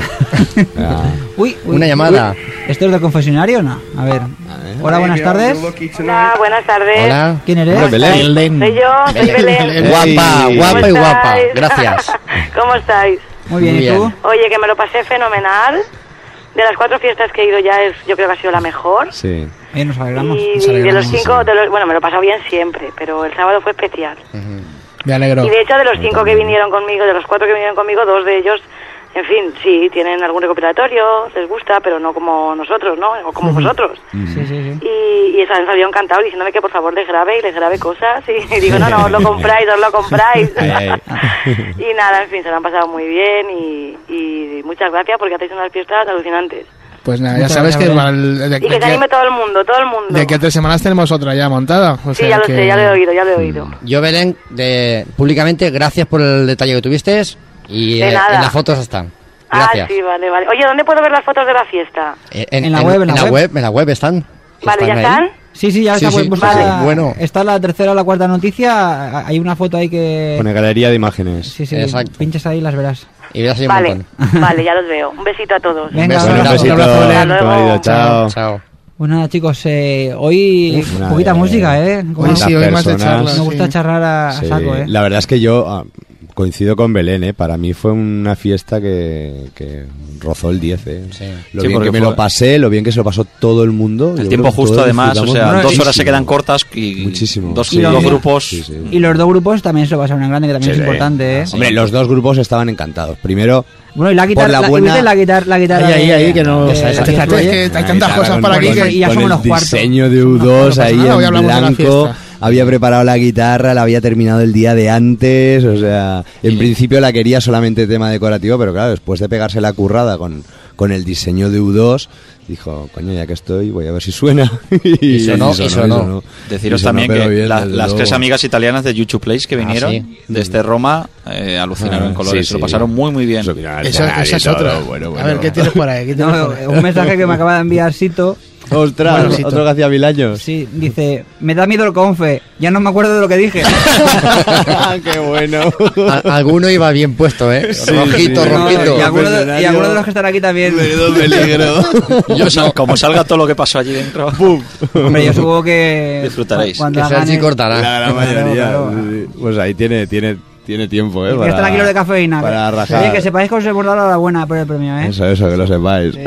[SPEAKER 2] uy, uy,
[SPEAKER 5] una llamada.
[SPEAKER 2] Uy. ¿Esto es del confesionario o no? A ver. A ver. Hola, buenas tardes.
[SPEAKER 11] Hola, buenas tardes.
[SPEAKER 5] Hola.
[SPEAKER 2] ¿Quién eres?
[SPEAKER 3] Hola, Belén.
[SPEAKER 11] Soy yo, soy Belén. Belén.
[SPEAKER 5] Guapa, guapa y guapa. Gracias.
[SPEAKER 11] ¿Cómo estáis?
[SPEAKER 2] Muy bien, Muy bien, ¿y tú?
[SPEAKER 11] Oye, que me lo pasé fenomenal. De las cuatro fiestas que he ido ya, es, yo creo que ha sido la mejor.
[SPEAKER 3] Sí.
[SPEAKER 2] Eh, nos alegramos.
[SPEAKER 11] Y
[SPEAKER 2] nos alegramos,
[SPEAKER 11] de los cinco,
[SPEAKER 2] sí.
[SPEAKER 11] de los, bueno, me lo he pasado bien siempre, pero el sábado fue especial.
[SPEAKER 4] Uh-huh. Me alegro.
[SPEAKER 11] Y de hecho, de los cinco que vinieron conmigo, de los cuatro que vinieron conmigo, dos de ellos, en fin, sí, tienen algún recopilatorio, les gusta, pero no como nosotros, ¿no? O como vosotros.
[SPEAKER 2] Sí, sí, sí.
[SPEAKER 11] Y, y han salido encantados diciéndome que por favor les grabe y les grabe cosas. Y, y digo, no, no, os lo compráis, os lo compráis. Y nada, en fin, se lo han pasado muy bien y, y muchas gracias porque hacéis unas fiestas alucinantes.
[SPEAKER 4] Pues nada, ya sabes que...
[SPEAKER 11] El, de, y que se anime todo el mundo, todo el mundo.
[SPEAKER 4] De aquí a tres semanas tenemos otra ya montada. O
[SPEAKER 11] sí,
[SPEAKER 4] sea
[SPEAKER 11] ya lo
[SPEAKER 4] que...
[SPEAKER 11] sé, ya lo he oído, ya lo he oído.
[SPEAKER 5] Yo, Belén, de, públicamente, gracias por el detalle que tuviste y eh, en las fotos están. Gracias.
[SPEAKER 11] Ah, sí, vale, vale. Oye, ¿dónde puedo ver las fotos de la fiesta?
[SPEAKER 5] En, en, en la web, en, en la web. web. En la web están.
[SPEAKER 11] Vale,
[SPEAKER 5] ¿están
[SPEAKER 11] ¿ya
[SPEAKER 5] ahí?
[SPEAKER 11] están?
[SPEAKER 2] Sí, sí, ya
[SPEAKER 5] sí,
[SPEAKER 2] está.
[SPEAKER 5] Sí,
[SPEAKER 2] pues,
[SPEAKER 5] vale.
[SPEAKER 2] la,
[SPEAKER 5] bueno.
[SPEAKER 2] Está la tercera o la cuarta noticia. Hay una foto ahí que...
[SPEAKER 3] Pone galería de imágenes.
[SPEAKER 2] Sí, sí.
[SPEAKER 5] Exacto.
[SPEAKER 2] Pinchas ahí y las verás.
[SPEAKER 5] Y verás ahí
[SPEAKER 11] vale,
[SPEAKER 5] un montón.
[SPEAKER 11] Vale, ya los veo. Un besito a todos.
[SPEAKER 2] Venga,
[SPEAKER 3] un, un besito.
[SPEAKER 11] Hasta
[SPEAKER 3] Chao.
[SPEAKER 5] Chao.
[SPEAKER 2] Pues nada, chicos, eh, hoy
[SPEAKER 3] Uf,
[SPEAKER 2] poquita
[SPEAKER 3] de,
[SPEAKER 2] música, ¿eh?
[SPEAKER 4] Hoy sí, hoy más de charla.
[SPEAKER 2] Me gusta
[SPEAKER 4] sí.
[SPEAKER 2] charlar a, a
[SPEAKER 3] sí.
[SPEAKER 2] saco, ¿eh?
[SPEAKER 3] La verdad es que yo... coincido con Belén, ¿eh? Para mí fue una fiesta que, que rozó el diez, ¿eh?
[SPEAKER 5] Sí.
[SPEAKER 3] Lo
[SPEAKER 6] Sí,
[SPEAKER 3] bien que me
[SPEAKER 6] fue...
[SPEAKER 3] lo pasé, lo bien que se lo pasó todo el mundo.
[SPEAKER 6] El
[SPEAKER 3] Yo
[SPEAKER 6] tiempo
[SPEAKER 3] creo que
[SPEAKER 6] justo,
[SPEAKER 3] todos
[SPEAKER 6] además, o
[SPEAKER 3] disfrutamos
[SPEAKER 6] sea, dos
[SPEAKER 3] muchísimo.
[SPEAKER 6] horas se quedan cortas y
[SPEAKER 3] Muchísimo.
[SPEAKER 6] dos,
[SPEAKER 3] Sí,
[SPEAKER 6] dos
[SPEAKER 3] sí.
[SPEAKER 6] grupos.
[SPEAKER 3] Sí, sí.
[SPEAKER 2] Y los dos grupos también se lo pasaron en grande, que también
[SPEAKER 3] Sí,
[SPEAKER 2] es
[SPEAKER 3] sí.
[SPEAKER 2] importante, ¿eh?
[SPEAKER 3] Hombre, los dos grupos estaban encantados. Primero,
[SPEAKER 2] Bueno, y la guitarra,
[SPEAKER 3] por la
[SPEAKER 2] la,
[SPEAKER 3] buena...
[SPEAKER 2] ¿viste la guitarra, la guitarra
[SPEAKER 4] Ahí, ahí, ahí, que no-
[SPEAKER 2] de-
[SPEAKER 4] esa, esa,
[SPEAKER 2] de-
[SPEAKER 4] fíjate,
[SPEAKER 2] de-
[SPEAKER 4] es que hay
[SPEAKER 3] la
[SPEAKER 4] tantas
[SPEAKER 3] guitarra
[SPEAKER 4] cosas
[SPEAKER 3] con-
[SPEAKER 4] para aquí
[SPEAKER 3] con
[SPEAKER 4] que-
[SPEAKER 3] el-
[SPEAKER 2] y ya
[SPEAKER 3] con
[SPEAKER 2] somos
[SPEAKER 3] el
[SPEAKER 2] los cuartos.
[SPEAKER 3] diseño de U
[SPEAKER 4] No
[SPEAKER 3] dos
[SPEAKER 4] pasa
[SPEAKER 3] ahí
[SPEAKER 4] nada, hoy
[SPEAKER 3] en
[SPEAKER 4] hablamos de la
[SPEAKER 3] blanco.
[SPEAKER 4] fiesta.
[SPEAKER 3] Había preparado la guitarra, la había terminado el día de antes, o sea, en principio la quería solamente tema decorativo, pero claro, después de pegarse la currada con, con el diseño de U dos, dijo, coño, ya que estoy, voy a ver si suena.
[SPEAKER 5] Y sonó, y sonó.
[SPEAKER 6] Deciros
[SPEAKER 3] Y sonó,
[SPEAKER 6] también
[SPEAKER 3] pero
[SPEAKER 6] que
[SPEAKER 3] bien,
[SPEAKER 6] la-
[SPEAKER 3] desde
[SPEAKER 6] las
[SPEAKER 3] luego.
[SPEAKER 6] tres amigas italianas de YouTube Place que
[SPEAKER 5] Ah,
[SPEAKER 6] vinieron
[SPEAKER 5] sí.
[SPEAKER 6] desde Roma eh, alucinaron
[SPEAKER 3] Ah,
[SPEAKER 6] en colores,
[SPEAKER 3] sí,
[SPEAKER 6] se lo
[SPEAKER 3] sí.
[SPEAKER 6] pasaron muy muy bien.
[SPEAKER 3] Subieron al
[SPEAKER 4] Esa,
[SPEAKER 3] escenario
[SPEAKER 4] esa
[SPEAKER 3] y
[SPEAKER 4] es
[SPEAKER 3] todo,
[SPEAKER 4] otra.
[SPEAKER 3] bueno,
[SPEAKER 4] A
[SPEAKER 3] bueno.
[SPEAKER 4] ver, ¿qué tienes por ahí? ¿Qué tienes
[SPEAKER 2] No,
[SPEAKER 4] por ahí?
[SPEAKER 2] un mensaje que me acaba de enviar Sito.
[SPEAKER 3] Ostras,
[SPEAKER 4] Bueno, sí,
[SPEAKER 3] otro que hacía mil años.
[SPEAKER 2] Sí, dice, me da miedo el confe, ya no me acuerdo de lo que dije.
[SPEAKER 3] Qué bueno.
[SPEAKER 5] A- alguno iba bien puesto, ¿eh? rojito,
[SPEAKER 3] sí.
[SPEAKER 2] No,
[SPEAKER 5] rojito.
[SPEAKER 2] y, algunos de, y algunos de los que están aquí también.
[SPEAKER 3] Menudo peligro.
[SPEAKER 6] Yo, sal- como salga todo lo que pasó allí dentro,
[SPEAKER 2] Hombre, yo supongo que
[SPEAKER 6] Disfrutaréis.
[SPEAKER 2] cuando
[SPEAKER 5] Que
[SPEAKER 2] hagan
[SPEAKER 5] Sergi
[SPEAKER 2] el-
[SPEAKER 5] cortará.
[SPEAKER 3] La gran mayoría.
[SPEAKER 2] Claro, claro.
[SPEAKER 3] Sí, sí. Pues ahí tiene, tiene, tiene tiempo, ¿eh?
[SPEAKER 2] que
[SPEAKER 3] Para,
[SPEAKER 2] están aquí los de cafeína.
[SPEAKER 3] para
[SPEAKER 2] que,
[SPEAKER 3] rajar.
[SPEAKER 2] Oye, que sepáis que os hemos dado la buena por el premio, ¿eh?
[SPEAKER 3] Eso, eso, que lo sepáis.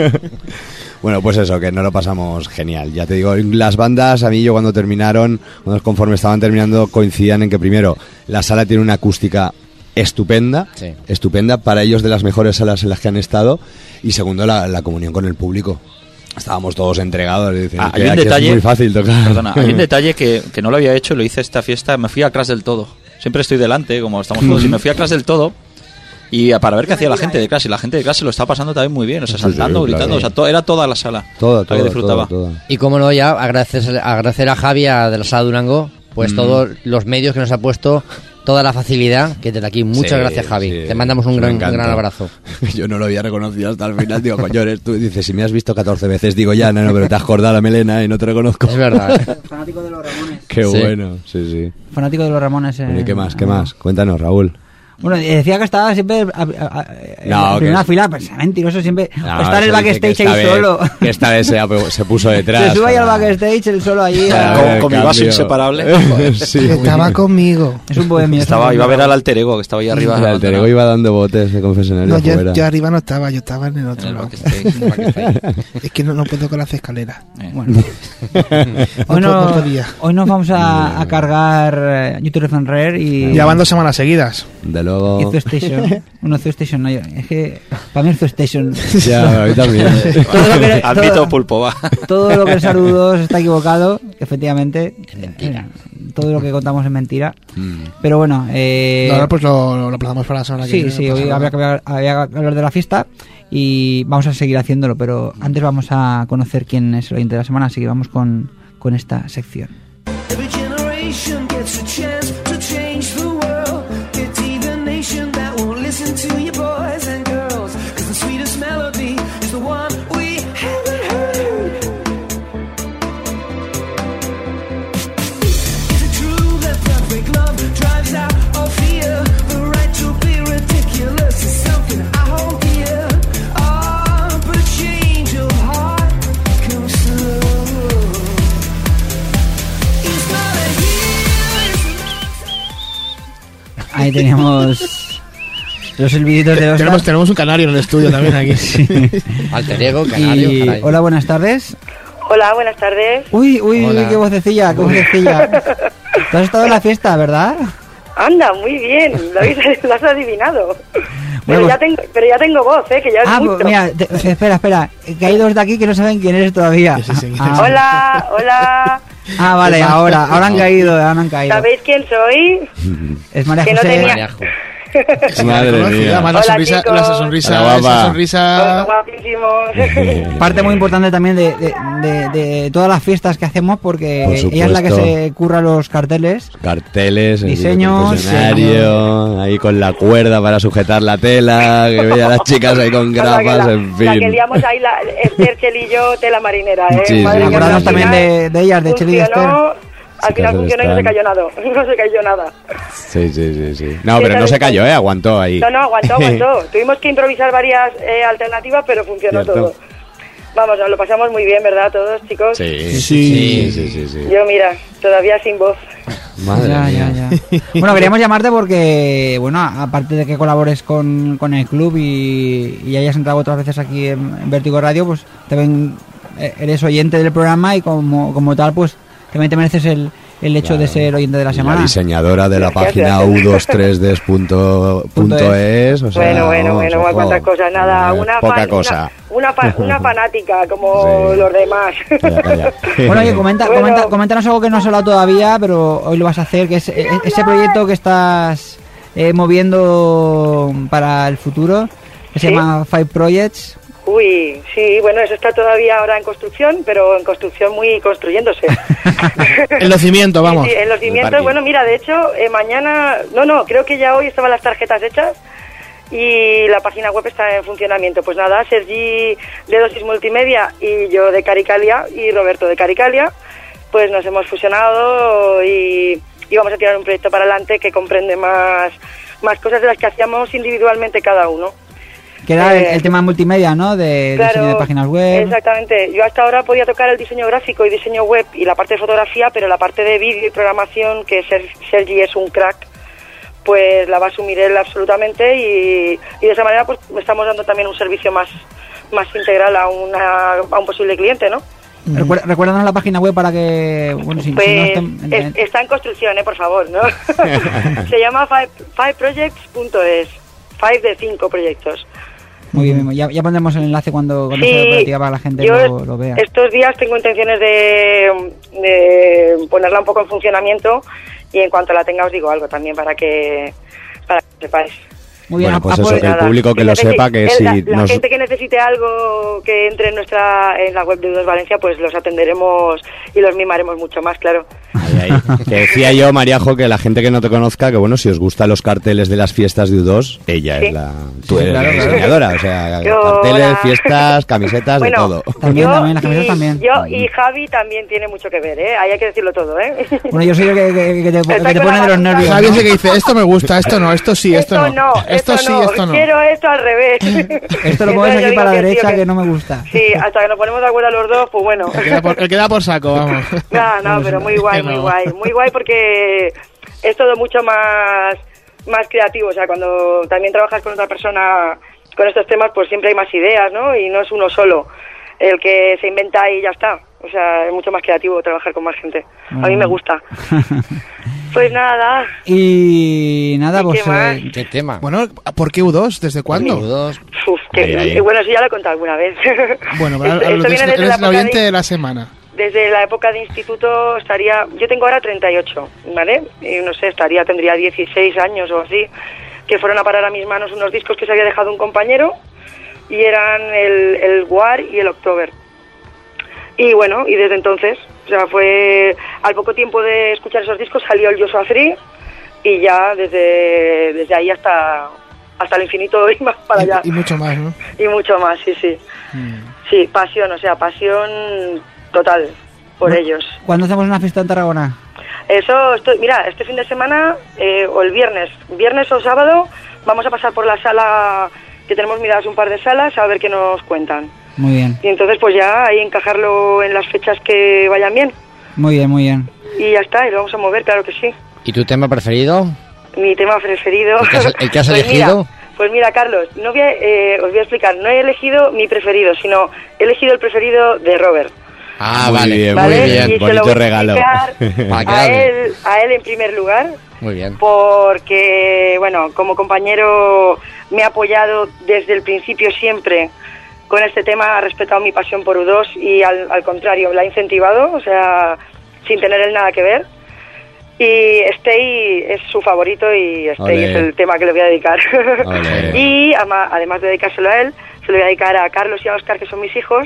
[SPEAKER 3] Bueno, pues eso, que no lo pasamos genial. Ya te digo, las bandas, a mí yo cuando terminaron, cuando conforme estaban terminando, coincidían en que primero, la sala tiene una acústica estupenda,
[SPEAKER 5] Sí.
[SPEAKER 3] estupenda, para ellos de las mejores salas en las que han estado, y segundo, la, la comunión con el público. Estábamos todos entregados, y dicen,
[SPEAKER 6] Ah,
[SPEAKER 3] que
[SPEAKER 6] hay un
[SPEAKER 3] aquí
[SPEAKER 6] detalle-
[SPEAKER 3] es muy fácil tocar.
[SPEAKER 6] perdona, hay un detalle que, que no lo había hecho, lo hice esta fiesta, me fui a Crash del Todo. Siempre estoy delante, como estamos todos, y me fui a Crash del Todo. Y a- para ver qué hacía la gente de Crash, y la gente de Crash se lo estaba pasando también muy bien, o sea,
[SPEAKER 3] Sí, sí,
[SPEAKER 6] saltando,
[SPEAKER 3] claro.
[SPEAKER 6] gritando, o sea, to- era toda la sala
[SPEAKER 3] Todo,
[SPEAKER 6] la
[SPEAKER 3] todo,
[SPEAKER 6] que disfrutaba.
[SPEAKER 3] todo, todo.
[SPEAKER 5] Y cómo no, ya agradecer, agradecer a Javi a- de la Sala Durango, pues
[SPEAKER 3] Mm.
[SPEAKER 5] todos los medios que nos ha puesto, toda la facilidad, que desde aquí, muchas
[SPEAKER 3] Sí,
[SPEAKER 5] gracias Javi.
[SPEAKER 3] sí,
[SPEAKER 5] Te mandamos un
[SPEAKER 3] me
[SPEAKER 5] gran, un
[SPEAKER 3] encanta.
[SPEAKER 5] gran abrazo.
[SPEAKER 3] Yo no lo había reconocido hasta el final, digo, coño, eres tú. Dices, si me has visto catorce veces, digo, ya, no, no, pero te has acordado la melena y no te reconozco.
[SPEAKER 5] Es verdad. ¿eh?
[SPEAKER 2] Fanático de los Ramones.
[SPEAKER 3] Qué
[SPEAKER 5] Sí.
[SPEAKER 3] bueno, sí, sí.
[SPEAKER 2] Fanático de los Ramones. Eh.
[SPEAKER 3] Bueno, ¿y qué más, qué más? Cuéntanos, Raúl.
[SPEAKER 2] Bueno, decía que estaba siempre a, a- a- en
[SPEAKER 3] No,
[SPEAKER 2] la primera
[SPEAKER 3] que-
[SPEAKER 2] fila, pues mentiroso, siempre
[SPEAKER 3] No,
[SPEAKER 2] está en el
[SPEAKER 3] eso dice que
[SPEAKER 2] backstage
[SPEAKER 3] esta
[SPEAKER 2] ahí
[SPEAKER 3] vez-
[SPEAKER 2] solo.
[SPEAKER 3] Que esta vez se, se puso detrás.
[SPEAKER 2] Se sube ahí al
[SPEAKER 3] para-
[SPEAKER 2] backstage, el solo allí.
[SPEAKER 3] para
[SPEAKER 2] a-
[SPEAKER 6] Con-
[SPEAKER 3] ver el
[SPEAKER 6] con mi vaso
[SPEAKER 3] cambio.
[SPEAKER 6] inseparable.
[SPEAKER 3] Sí.
[SPEAKER 4] Estaba conmigo.
[SPEAKER 2] Es un bohemio.
[SPEAKER 6] Estaba,
[SPEAKER 2] es un
[SPEAKER 6] iba a ver
[SPEAKER 2] bohemio.
[SPEAKER 6] al alter ego que estaba ahí arriba.
[SPEAKER 3] El alter ego iba dando botes de confesonario
[SPEAKER 4] No, yo,
[SPEAKER 3] fuera.
[SPEAKER 4] yo arriba no estaba, yo estaba en el
[SPEAKER 6] en
[SPEAKER 4] otro
[SPEAKER 6] el
[SPEAKER 4] lado.
[SPEAKER 6] backstage.
[SPEAKER 4] Es que no, no puedo con las escaleras.
[SPEAKER 6] Eh.
[SPEAKER 2] Bueno. Hoy,
[SPEAKER 4] No,
[SPEAKER 2] no,
[SPEAKER 4] no podía.
[SPEAKER 2] hoy nos vamos a, a cargar eh, YouTube Rare y,
[SPEAKER 4] Ya van dos semanas seguidas.
[SPEAKER 3] De
[SPEAKER 2] y
[SPEAKER 3] luego...
[SPEAKER 2] Zoo Station. Bueno, Zoo Station, no, yo- es que para mí es Zoo Station.
[SPEAKER 3] Ya, a mí también.
[SPEAKER 2] Todo lo que-
[SPEAKER 6] Admito
[SPEAKER 2] todo-
[SPEAKER 6] pulpo, va.
[SPEAKER 2] Todo lo que es saludos está equivocado, efectivamente.
[SPEAKER 5] Es mentira.
[SPEAKER 2] Eh, Todo lo que contamos es mentira.
[SPEAKER 3] Mm.
[SPEAKER 2] Pero bueno, eh,
[SPEAKER 4] Ahora pues lo, lo aplazamos para la semana que
[SPEAKER 2] sí,
[SPEAKER 4] viene.
[SPEAKER 2] sí,
[SPEAKER 4] no pasa
[SPEAKER 2] hoy
[SPEAKER 4] nada.
[SPEAKER 2] habría que, hablar, habría que hablar de la fiesta y vamos a seguir haciéndolo, pero antes vamos a conocer quién es el oyente de la semana, así que vamos con, con esta sección.
[SPEAKER 8] Every generation gets a chance to change the world. Pity the nation that won't listen to you boys and girls. Cause the sweetest melody is the one we haven't heard. Is it true that perfect love drives out all fear? The right to be ridiculous is something I hold dear. Ah, but a change of heart comes slow. It's not a hill, it's
[SPEAKER 2] Ahí teníamos los silbiditos de los
[SPEAKER 4] Tenemos, tenemos un canario en el estudio también aquí.
[SPEAKER 5] Alter ego, canario,
[SPEAKER 2] y
[SPEAKER 5] caray.
[SPEAKER 2] hola, buenas tardes.
[SPEAKER 11] Hola, buenas tardes.
[SPEAKER 2] Uy, uy,
[SPEAKER 5] Hola.
[SPEAKER 2] uy, qué vocecilla, qué vocecilla. Tú has estado en la fiesta, ¿verdad?
[SPEAKER 11] Anda, muy bien, lo, habéis, lo has adivinado. Pero,
[SPEAKER 2] Bueno,
[SPEAKER 11] ya
[SPEAKER 2] pues-
[SPEAKER 11] tengo, pero ya tengo voz, ¿eh? Que ya es
[SPEAKER 2] Ah,
[SPEAKER 11] mucho.
[SPEAKER 2] pues mira, te- espera, espera, que hay dos de aquí que no saben quién eres todavía.
[SPEAKER 4] Sí, sí, sí.
[SPEAKER 2] Ah,
[SPEAKER 11] Hola, hola.
[SPEAKER 2] ah, vale, ahora, ahora han caído, ahora han caído.
[SPEAKER 11] ¿Sabéis quién soy?
[SPEAKER 2] Es María
[SPEAKER 11] que no
[SPEAKER 2] José.
[SPEAKER 11] tenía-
[SPEAKER 5] Mariajo.
[SPEAKER 3] Madre
[SPEAKER 4] Conocida,
[SPEAKER 3] mía.
[SPEAKER 4] además la
[SPEAKER 11] Hola,
[SPEAKER 4] sonrisa,
[SPEAKER 11] chicos.
[SPEAKER 4] la sonrisa,
[SPEAKER 3] Hola,
[SPEAKER 4] esa
[SPEAKER 3] guapa.
[SPEAKER 4] sonrisa.
[SPEAKER 11] Guapísimos.
[SPEAKER 2] Parte muy importante también de, de, de- de todas las fiestas que hacemos porque
[SPEAKER 3] Por
[SPEAKER 2] ella es la que
[SPEAKER 3] supuesto.
[SPEAKER 2] se curra los carteles.
[SPEAKER 3] Carteles, el
[SPEAKER 2] Diseños,
[SPEAKER 3] confesionario, ahí con la cuerda para sujetar la tela, que veía a las chicas ahí con
[SPEAKER 11] La que,
[SPEAKER 3] grapas,
[SPEAKER 11] la,
[SPEAKER 3] en
[SPEAKER 11] la que
[SPEAKER 3] fin.
[SPEAKER 11] liamos ahí, la, Esther, Chel y yo, tela marinera, ¿eh?
[SPEAKER 3] Sí, sí,
[SPEAKER 11] Madre
[SPEAKER 3] sí.
[SPEAKER 11] mía,
[SPEAKER 2] Acordaos
[SPEAKER 11] al
[SPEAKER 2] también
[SPEAKER 11] final
[SPEAKER 2] de, de ellas, de Chel y de Esther.
[SPEAKER 11] funcionó, Al
[SPEAKER 3] Sí,
[SPEAKER 11] final
[SPEAKER 3] que
[SPEAKER 11] funcionó y no se
[SPEAKER 3] están-
[SPEAKER 11] cayó nada. No se cayó nada.
[SPEAKER 3] Sí, sí, sí, sí. No,
[SPEAKER 11] Sí,
[SPEAKER 3] pero no
[SPEAKER 11] tal
[SPEAKER 3] se
[SPEAKER 11] vez.
[SPEAKER 3] cayó, ¿eh? Aguantó ahí.
[SPEAKER 11] No, no, aguantó, aguantó. Tuvimos que improvisar varias eh, alternativas, pero funcionó
[SPEAKER 3] Cierto.
[SPEAKER 11] todo. Vamos, nos lo pasamos muy bien, ¿verdad? Todos, chicos.
[SPEAKER 3] Sí,
[SPEAKER 4] Sí.
[SPEAKER 3] sí, sí, sí, sí.
[SPEAKER 11] Yo, mira, todavía sin voz.
[SPEAKER 3] Madre
[SPEAKER 2] Ya,
[SPEAKER 3] mía.
[SPEAKER 2] ya, ya. Bueno, queríamos llamarte porque, bueno, aparte de que colabores con, con el club y, y hayas entrado otras veces aquí en, en Vértigo Radio, pues también eh, eres oyente del programa y como, como tal, pues también te mereces el, el hecho
[SPEAKER 3] Claro.
[SPEAKER 2] de ser oyente de la
[SPEAKER 3] Y
[SPEAKER 2] semana.
[SPEAKER 3] La diseñadora de la
[SPEAKER 11] Gracias,
[SPEAKER 3] página
[SPEAKER 11] gracias.
[SPEAKER 3] u veintitrés d punto es. O sea,
[SPEAKER 11] bueno, bueno,
[SPEAKER 3] vamos,
[SPEAKER 11] bueno,
[SPEAKER 3] ojo,
[SPEAKER 11] cuántas cosas, nada,
[SPEAKER 3] eh,
[SPEAKER 11] una,
[SPEAKER 3] poca
[SPEAKER 11] fan-
[SPEAKER 3] cosa.
[SPEAKER 11] Una, una, fa- una fanática como
[SPEAKER 3] Sí.
[SPEAKER 11] los demás.
[SPEAKER 3] Calla, calla.
[SPEAKER 2] Bueno, oye, comenta,
[SPEAKER 11] Bueno.
[SPEAKER 2] comenta, coméntanos algo que no has hablado todavía, pero hoy lo vas a hacer, que es eh, ese proyecto que estás eh, moviendo para el futuro, que se
[SPEAKER 11] ¿Sí?
[SPEAKER 2] llama Five Projects.
[SPEAKER 11] Uy, sí, bueno, eso está todavía ahora en construcción, pero en construcción muy construyéndose.
[SPEAKER 4] En los cimientos, vamos.
[SPEAKER 11] Sí, sí, en los cimientos,
[SPEAKER 3] parking.
[SPEAKER 11] bueno, mira, de hecho, eh, mañana, no, no, creo que ya hoy estaban las tarjetas hechas y la página web está en funcionamiento. Pues nada, Sergi de Dosis Multimedia y yo de Caricalia y Roberto de Caricalia, pues nos hemos fusionado y, y vamos a tirar un proyecto para adelante que comprende más, más cosas de las que hacíamos individualmente cada uno.
[SPEAKER 2] Que era el,
[SPEAKER 11] Eh,
[SPEAKER 2] el tema multimedia, ¿no? De diseño de páginas web.
[SPEAKER 11] Exactamente. Yo hasta ahora podía tocar el diseño gráfico y diseño web y la parte de fotografía, pero la parte de vídeo y programación, que Ser- Sergi es un crack, pues la va a asumir él absolutamente y, y de esa manera pues estamos dando también un servicio más, más integral a, una, a un posible cliente, ¿no?
[SPEAKER 2] Recuer- Recuérdanos la página web para que, bueno, si, si no
[SPEAKER 11] Pues
[SPEAKER 2] estén-
[SPEAKER 11] es- está en construcción, ¿eh? Por favor, ¿no? Se llama five, five projects punto es. Five de cinco proyectos.
[SPEAKER 2] Muy bien, ya, ya pondremos el enlace cuando, cuando
[SPEAKER 11] Sí,
[SPEAKER 2] sea operativa para que la gente
[SPEAKER 11] yo
[SPEAKER 2] lo, lo vea.
[SPEAKER 11] estos días tengo intenciones de, de ponerla un poco en funcionamiento y en cuanto la tenga os digo algo también para que para que sepáis.
[SPEAKER 2] Muy bien,
[SPEAKER 3] Bueno,
[SPEAKER 2] ah,
[SPEAKER 3] pues
[SPEAKER 2] ah,
[SPEAKER 3] eso,
[SPEAKER 2] pues
[SPEAKER 3] que el
[SPEAKER 11] Nada.
[SPEAKER 3] público que
[SPEAKER 11] Y
[SPEAKER 3] lo
[SPEAKER 11] necesi-
[SPEAKER 3] sepa, que
[SPEAKER 11] el-
[SPEAKER 3] si
[SPEAKER 11] la, la
[SPEAKER 3] nos...
[SPEAKER 11] gente que necesite algo que entre en nuestra en la web de U dos Valencia, pues los atenderemos y los mimaremos mucho más, claro.
[SPEAKER 3] Ahí, ahí. Te decía yo, Mariajo, que la gente que no te conozca, que bueno, si os gustan los carteles de las fiestas de U dos, ella
[SPEAKER 11] Sí.
[SPEAKER 3] es la... Tú
[SPEAKER 2] Sí,
[SPEAKER 3] eres
[SPEAKER 2] claro,
[SPEAKER 3] la
[SPEAKER 2] claro.
[SPEAKER 3] diseñadora, o sea,
[SPEAKER 11] Yo
[SPEAKER 3] carteles,
[SPEAKER 11] la-
[SPEAKER 3] fiestas, camisetas,
[SPEAKER 11] Bueno,
[SPEAKER 3] de todo.
[SPEAKER 2] También,
[SPEAKER 11] yo
[SPEAKER 2] también, las camisetas
[SPEAKER 11] y,
[SPEAKER 2] también.
[SPEAKER 11] Yo y Javi también tiene mucho que ver, ¿eh? Ahí hay que decirlo todo, ¿eh?
[SPEAKER 2] Bueno, yo soy el que, que- que te, que
[SPEAKER 11] Está
[SPEAKER 2] te
[SPEAKER 11] con
[SPEAKER 2] pone
[SPEAKER 11] la
[SPEAKER 2] de los
[SPEAKER 11] batuta.
[SPEAKER 2] nervios.
[SPEAKER 4] Javi
[SPEAKER 2] ¿no?
[SPEAKER 4] es el que dice, esto me gusta, esto no, esto sí, esto, no.
[SPEAKER 11] esto,
[SPEAKER 4] sí,
[SPEAKER 11] no.
[SPEAKER 4] esto no.
[SPEAKER 11] Quiero esto al revés.
[SPEAKER 2] Esto lo
[SPEAKER 11] Entonces
[SPEAKER 2] pones
[SPEAKER 11] yo
[SPEAKER 2] aquí
[SPEAKER 11] digo
[SPEAKER 2] para la
[SPEAKER 11] que sí,
[SPEAKER 2] derecha,
[SPEAKER 11] o
[SPEAKER 2] que no me gusta.
[SPEAKER 11] Sí, hasta que nos ponemos de acuerdo los dos, pues bueno.
[SPEAKER 4] El que da por, el que da por saco, vamos.
[SPEAKER 11] No, no, pero muy guay, muy
[SPEAKER 4] No.
[SPEAKER 11] guay. Muy guay porque es todo mucho más, más creativo. O sea, cuando también trabajas con otra persona con estos temas, pues siempre hay más ideas, ¿no? Y no es uno solo el que se inventa y ya está. O sea, es mucho más creativo trabajar con más gente. A mí me gusta. Pues nada.
[SPEAKER 2] Y nada,
[SPEAKER 11] ¿Y
[SPEAKER 2] pues...
[SPEAKER 11] qué más?
[SPEAKER 2] eh,
[SPEAKER 5] ¿Qué tema?
[SPEAKER 4] Bueno, ¿por qué U dos? ¿Desde cuándo?
[SPEAKER 5] U dos.
[SPEAKER 11] Uf, que,
[SPEAKER 3] Ahí, ahí.
[SPEAKER 11] y bueno, eso ya lo he contado alguna vez.
[SPEAKER 4] Bueno,
[SPEAKER 11] Esto-
[SPEAKER 4] pero
[SPEAKER 11] esto viene desde
[SPEAKER 4] eres
[SPEAKER 11] la
[SPEAKER 4] la
[SPEAKER 11] época
[SPEAKER 4] oyente
[SPEAKER 11] de-
[SPEAKER 4] de la semana.
[SPEAKER 11] Desde la época de instituto estaría, yo tengo ahora treinta y ocho, ¿vale? Y no sé, estaría, tendría dieciséis años o así, que fueron a parar a mis manos unos discos que se había dejado un compañero y eran el, el War y el October. Y bueno, y desde entonces, o sea, fue al poco tiempo de escuchar esos discos salió el Joshua Tree y ya desde, desde ahí hasta, hasta el infinito y más para allá.
[SPEAKER 4] Y, y mucho más, ¿no?
[SPEAKER 11] Y mucho más, sí, sí.
[SPEAKER 2] Mm.
[SPEAKER 11] Sí, pasión, o sea, pasión total por ellos.
[SPEAKER 2] ¿Cuándo hacemos una fiesta en Tarragona?
[SPEAKER 11] Eso, estoy, mira, este fin de semana eh, o el viernes, viernes o sábado, vamos a pasar por la sala, que tenemos miradas un par de salas, a ver qué nos cuentan.
[SPEAKER 2] Muy bien,
[SPEAKER 11] Y entonces pues ya ahí encajarlo en las fechas que vayan bien.
[SPEAKER 2] muy bien, muy bien.
[SPEAKER 11] Y ya está, y lo vamos a mover, claro que sí.
[SPEAKER 5] ¿Y tu tema preferido?
[SPEAKER 11] Mi tema preferido.
[SPEAKER 5] ¿El que has- el que has
[SPEAKER 11] Pues
[SPEAKER 5] elegido?
[SPEAKER 11] Mira, pues mira, Carlos, no voy a- eh, os voy a explicar, no he elegido mi preferido, sino he elegido el preferido de Robert.
[SPEAKER 5] Ah,
[SPEAKER 3] Muy
[SPEAKER 5] vale.
[SPEAKER 3] bien,
[SPEAKER 11] ¿Vale?
[SPEAKER 3] muy
[SPEAKER 11] Y
[SPEAKER 3] bien,
[SPEAKER 11] se lo
[SPEAKER 3] bonito
[SPEAKER 11] voy a
[SPEAKER 3] regalo.
[SPEAKER 11] explicar
[SPEAKER 5] Para que
[SPEAKER 11] a
[SPEAKER 5] hable.
[SPEAKER 11] él, a él en primer lugar,
[SPEAKER 5] Muy bien.
[SPEAKER 11] porque, bueno, como compañero me ha apoyado desde el principio siempre con este tema, ha respetado mi pasión por U dos y al, al contrario, la ha incentivado, o sea, sin tener él nada que ver. Y Stay es su favorito y Stay
[SPEAKER 3] Olé.
[SPEAKER 11] es el tema que le voy a dedicar.
[SPEAKER 3] Olé.
[SPEAKER 11] Y ama- además de dedicárselo a él, se lo voy a dedicar a Carlos y a Oscar, que son mis hijos,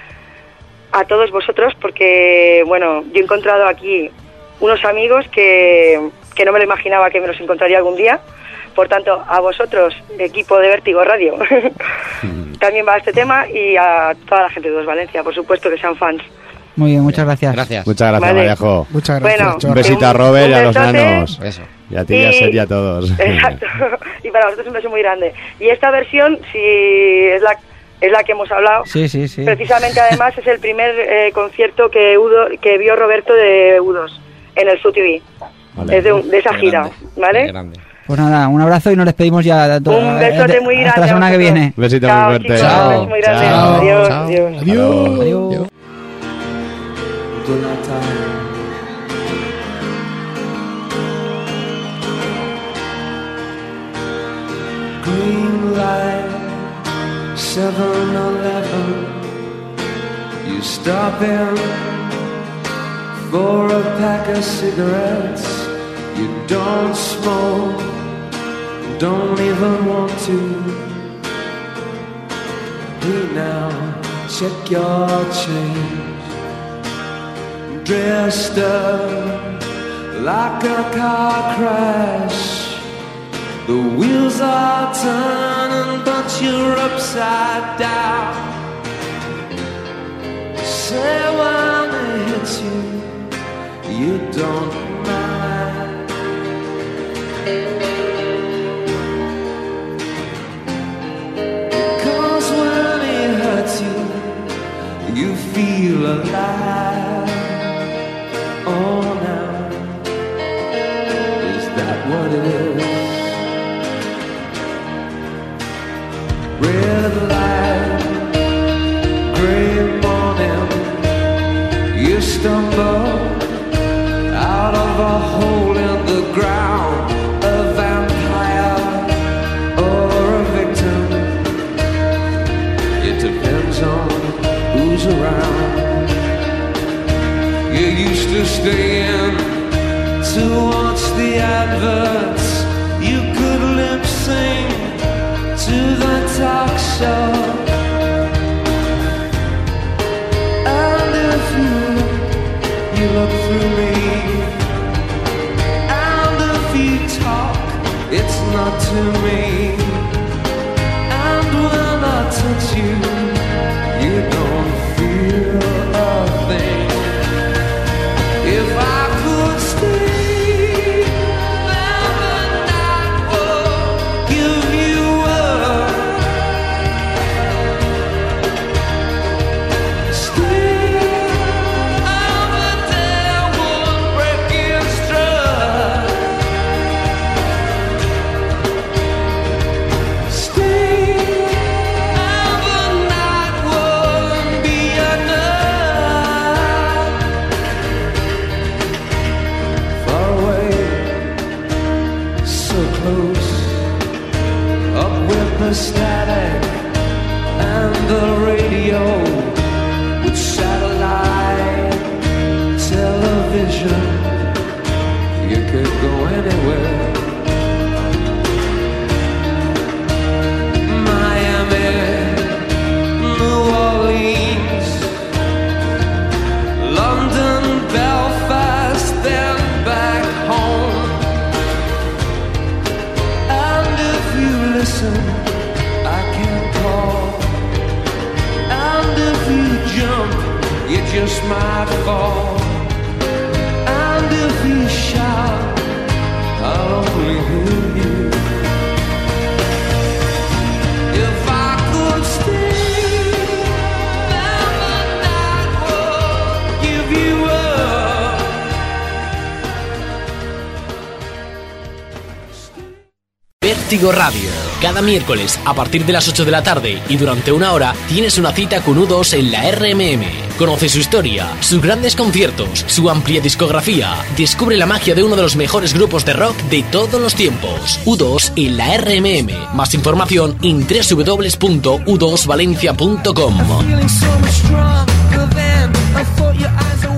[SPEAKER 11] a todos vosotros, porque, bueno, yo he encontrado aquí unos amigos que, que no me lo imaginaba que me los encontraría algún día. Por tanto, a vosotros, equipo de Vértigo Radio, también va este tema, y a toda la gente de Dos Valencia, por supuesto, que sean fans.
[SPEAKER 2] Muy bien, muchas gracias.
[SPEAKER 5] Gracias.
[SPEAKER 3] Muchas gracias,
[SPEAKER 11] Vale.
[SPEAKER 3] Mariajo.
[SPEAKER 4] Muchas gracias.
[SPEAKER 11] Bueno,
[SPEAKER 4] Chorra.
[SPEAKER 3] Un besito a
[SPEAKER 11] Un-
[SPEAKER 3] Robert
[SPEAKER 11] un
[SPEAKER 3] y a los
[SPEAKER 11] besote.
[SPEAKER 3] nanos.
[SPEAKER 5] Eso.
[SPEAKER 3] Y a ti, y a
[SPEAKER 11] Y-
[SPEAKER 3] Sergi, a todos.
[SPEAKER 11] Exacto. Y para vosotros un beso muy grande. Y esta versión, si es la, es la que hemos hablado,
[SPEAKER 2] Sí, sí, sí.
[SPEAKER 11] precisamente además es el primer eh, concierto que, Udo, que vio Roberto de U dos en el Su T V.
[SPEAKER 12] Vale. Es de, un, de esa
[SPEAKER 5] Qué
[SPEAKER 12] gira,
[SPEAKER 5] grande,
[SPEAKER 12] ¿vale?
[SPEAKER 5] qué grande.
[SPEAKER 2] Pues nada, un abrazo y nos despedimos ya. To-
[SPEAKER 12] Un besote muy grande.
[SPEAKER 2] Hasta la semana que viene.
[SPEAKER 3] Besito
[SPEAKER 12] Chao,
[SPEAKER 3] muy fuerte.
[SPEAKER 12] chicos, un beso muy grande.
[SPEAKER 3] Chao.
[SPEAKER 12] Adiós,
[SPEAKER 3] Chao.
[SPEAKER 12] adiós.
[SPEAKER 4] Adiós.
[SPEAKER 2] Adiós.
[SPEAKER 8] Green light, seven eleven. You stop in for a pack of cigarettes. You don't smoke, don't even want to. Hey now, check your change. Dressed up like a car crash. The wheels are turning, but you're upside down. Say when it hits you, you don't mind. Cause when it hurts you, you feel alive. Oh, now, is that what it is? Red light, gray morning. You stumble out of a hole in the ground, a vampire or a victim. It depends on who's around. You used to stay in to watch the adverts. You could lip sync to the talk show. And if you, you look through me, and if you talk, it's not to me. And when I touch you, you don't feel a thing. If I could stay, then the night would give you up. Stay, and the day would break its stride. Stay, and the night wouldn't be enough. Far away, so close, up with the static and the radio, with satellite television. You could go anywhere. Miami, New Orleans, London, Belfast, then back home. And if you listen, I can call. And if you jump, you just might fall. And if you shout, I'll only hear you. If I could stay, then the night would give you up.
[SPEAKER 1] Vértigo Radio. Cada miércoles a partir de las ocho de la tarde y durante una hora tienes una cita con U dos en la R M M. Conoce su historia, sus grandes conciertos, su amplia discografía. Descubre la magia de uno de los mejores grupos de rock de todos los tiempos. U dos en la R M M. Más información en doble u doble u doble u punto u dos valencia punto com.
[SPEAKER 8] Feeling so much stronger than I thought your eyes are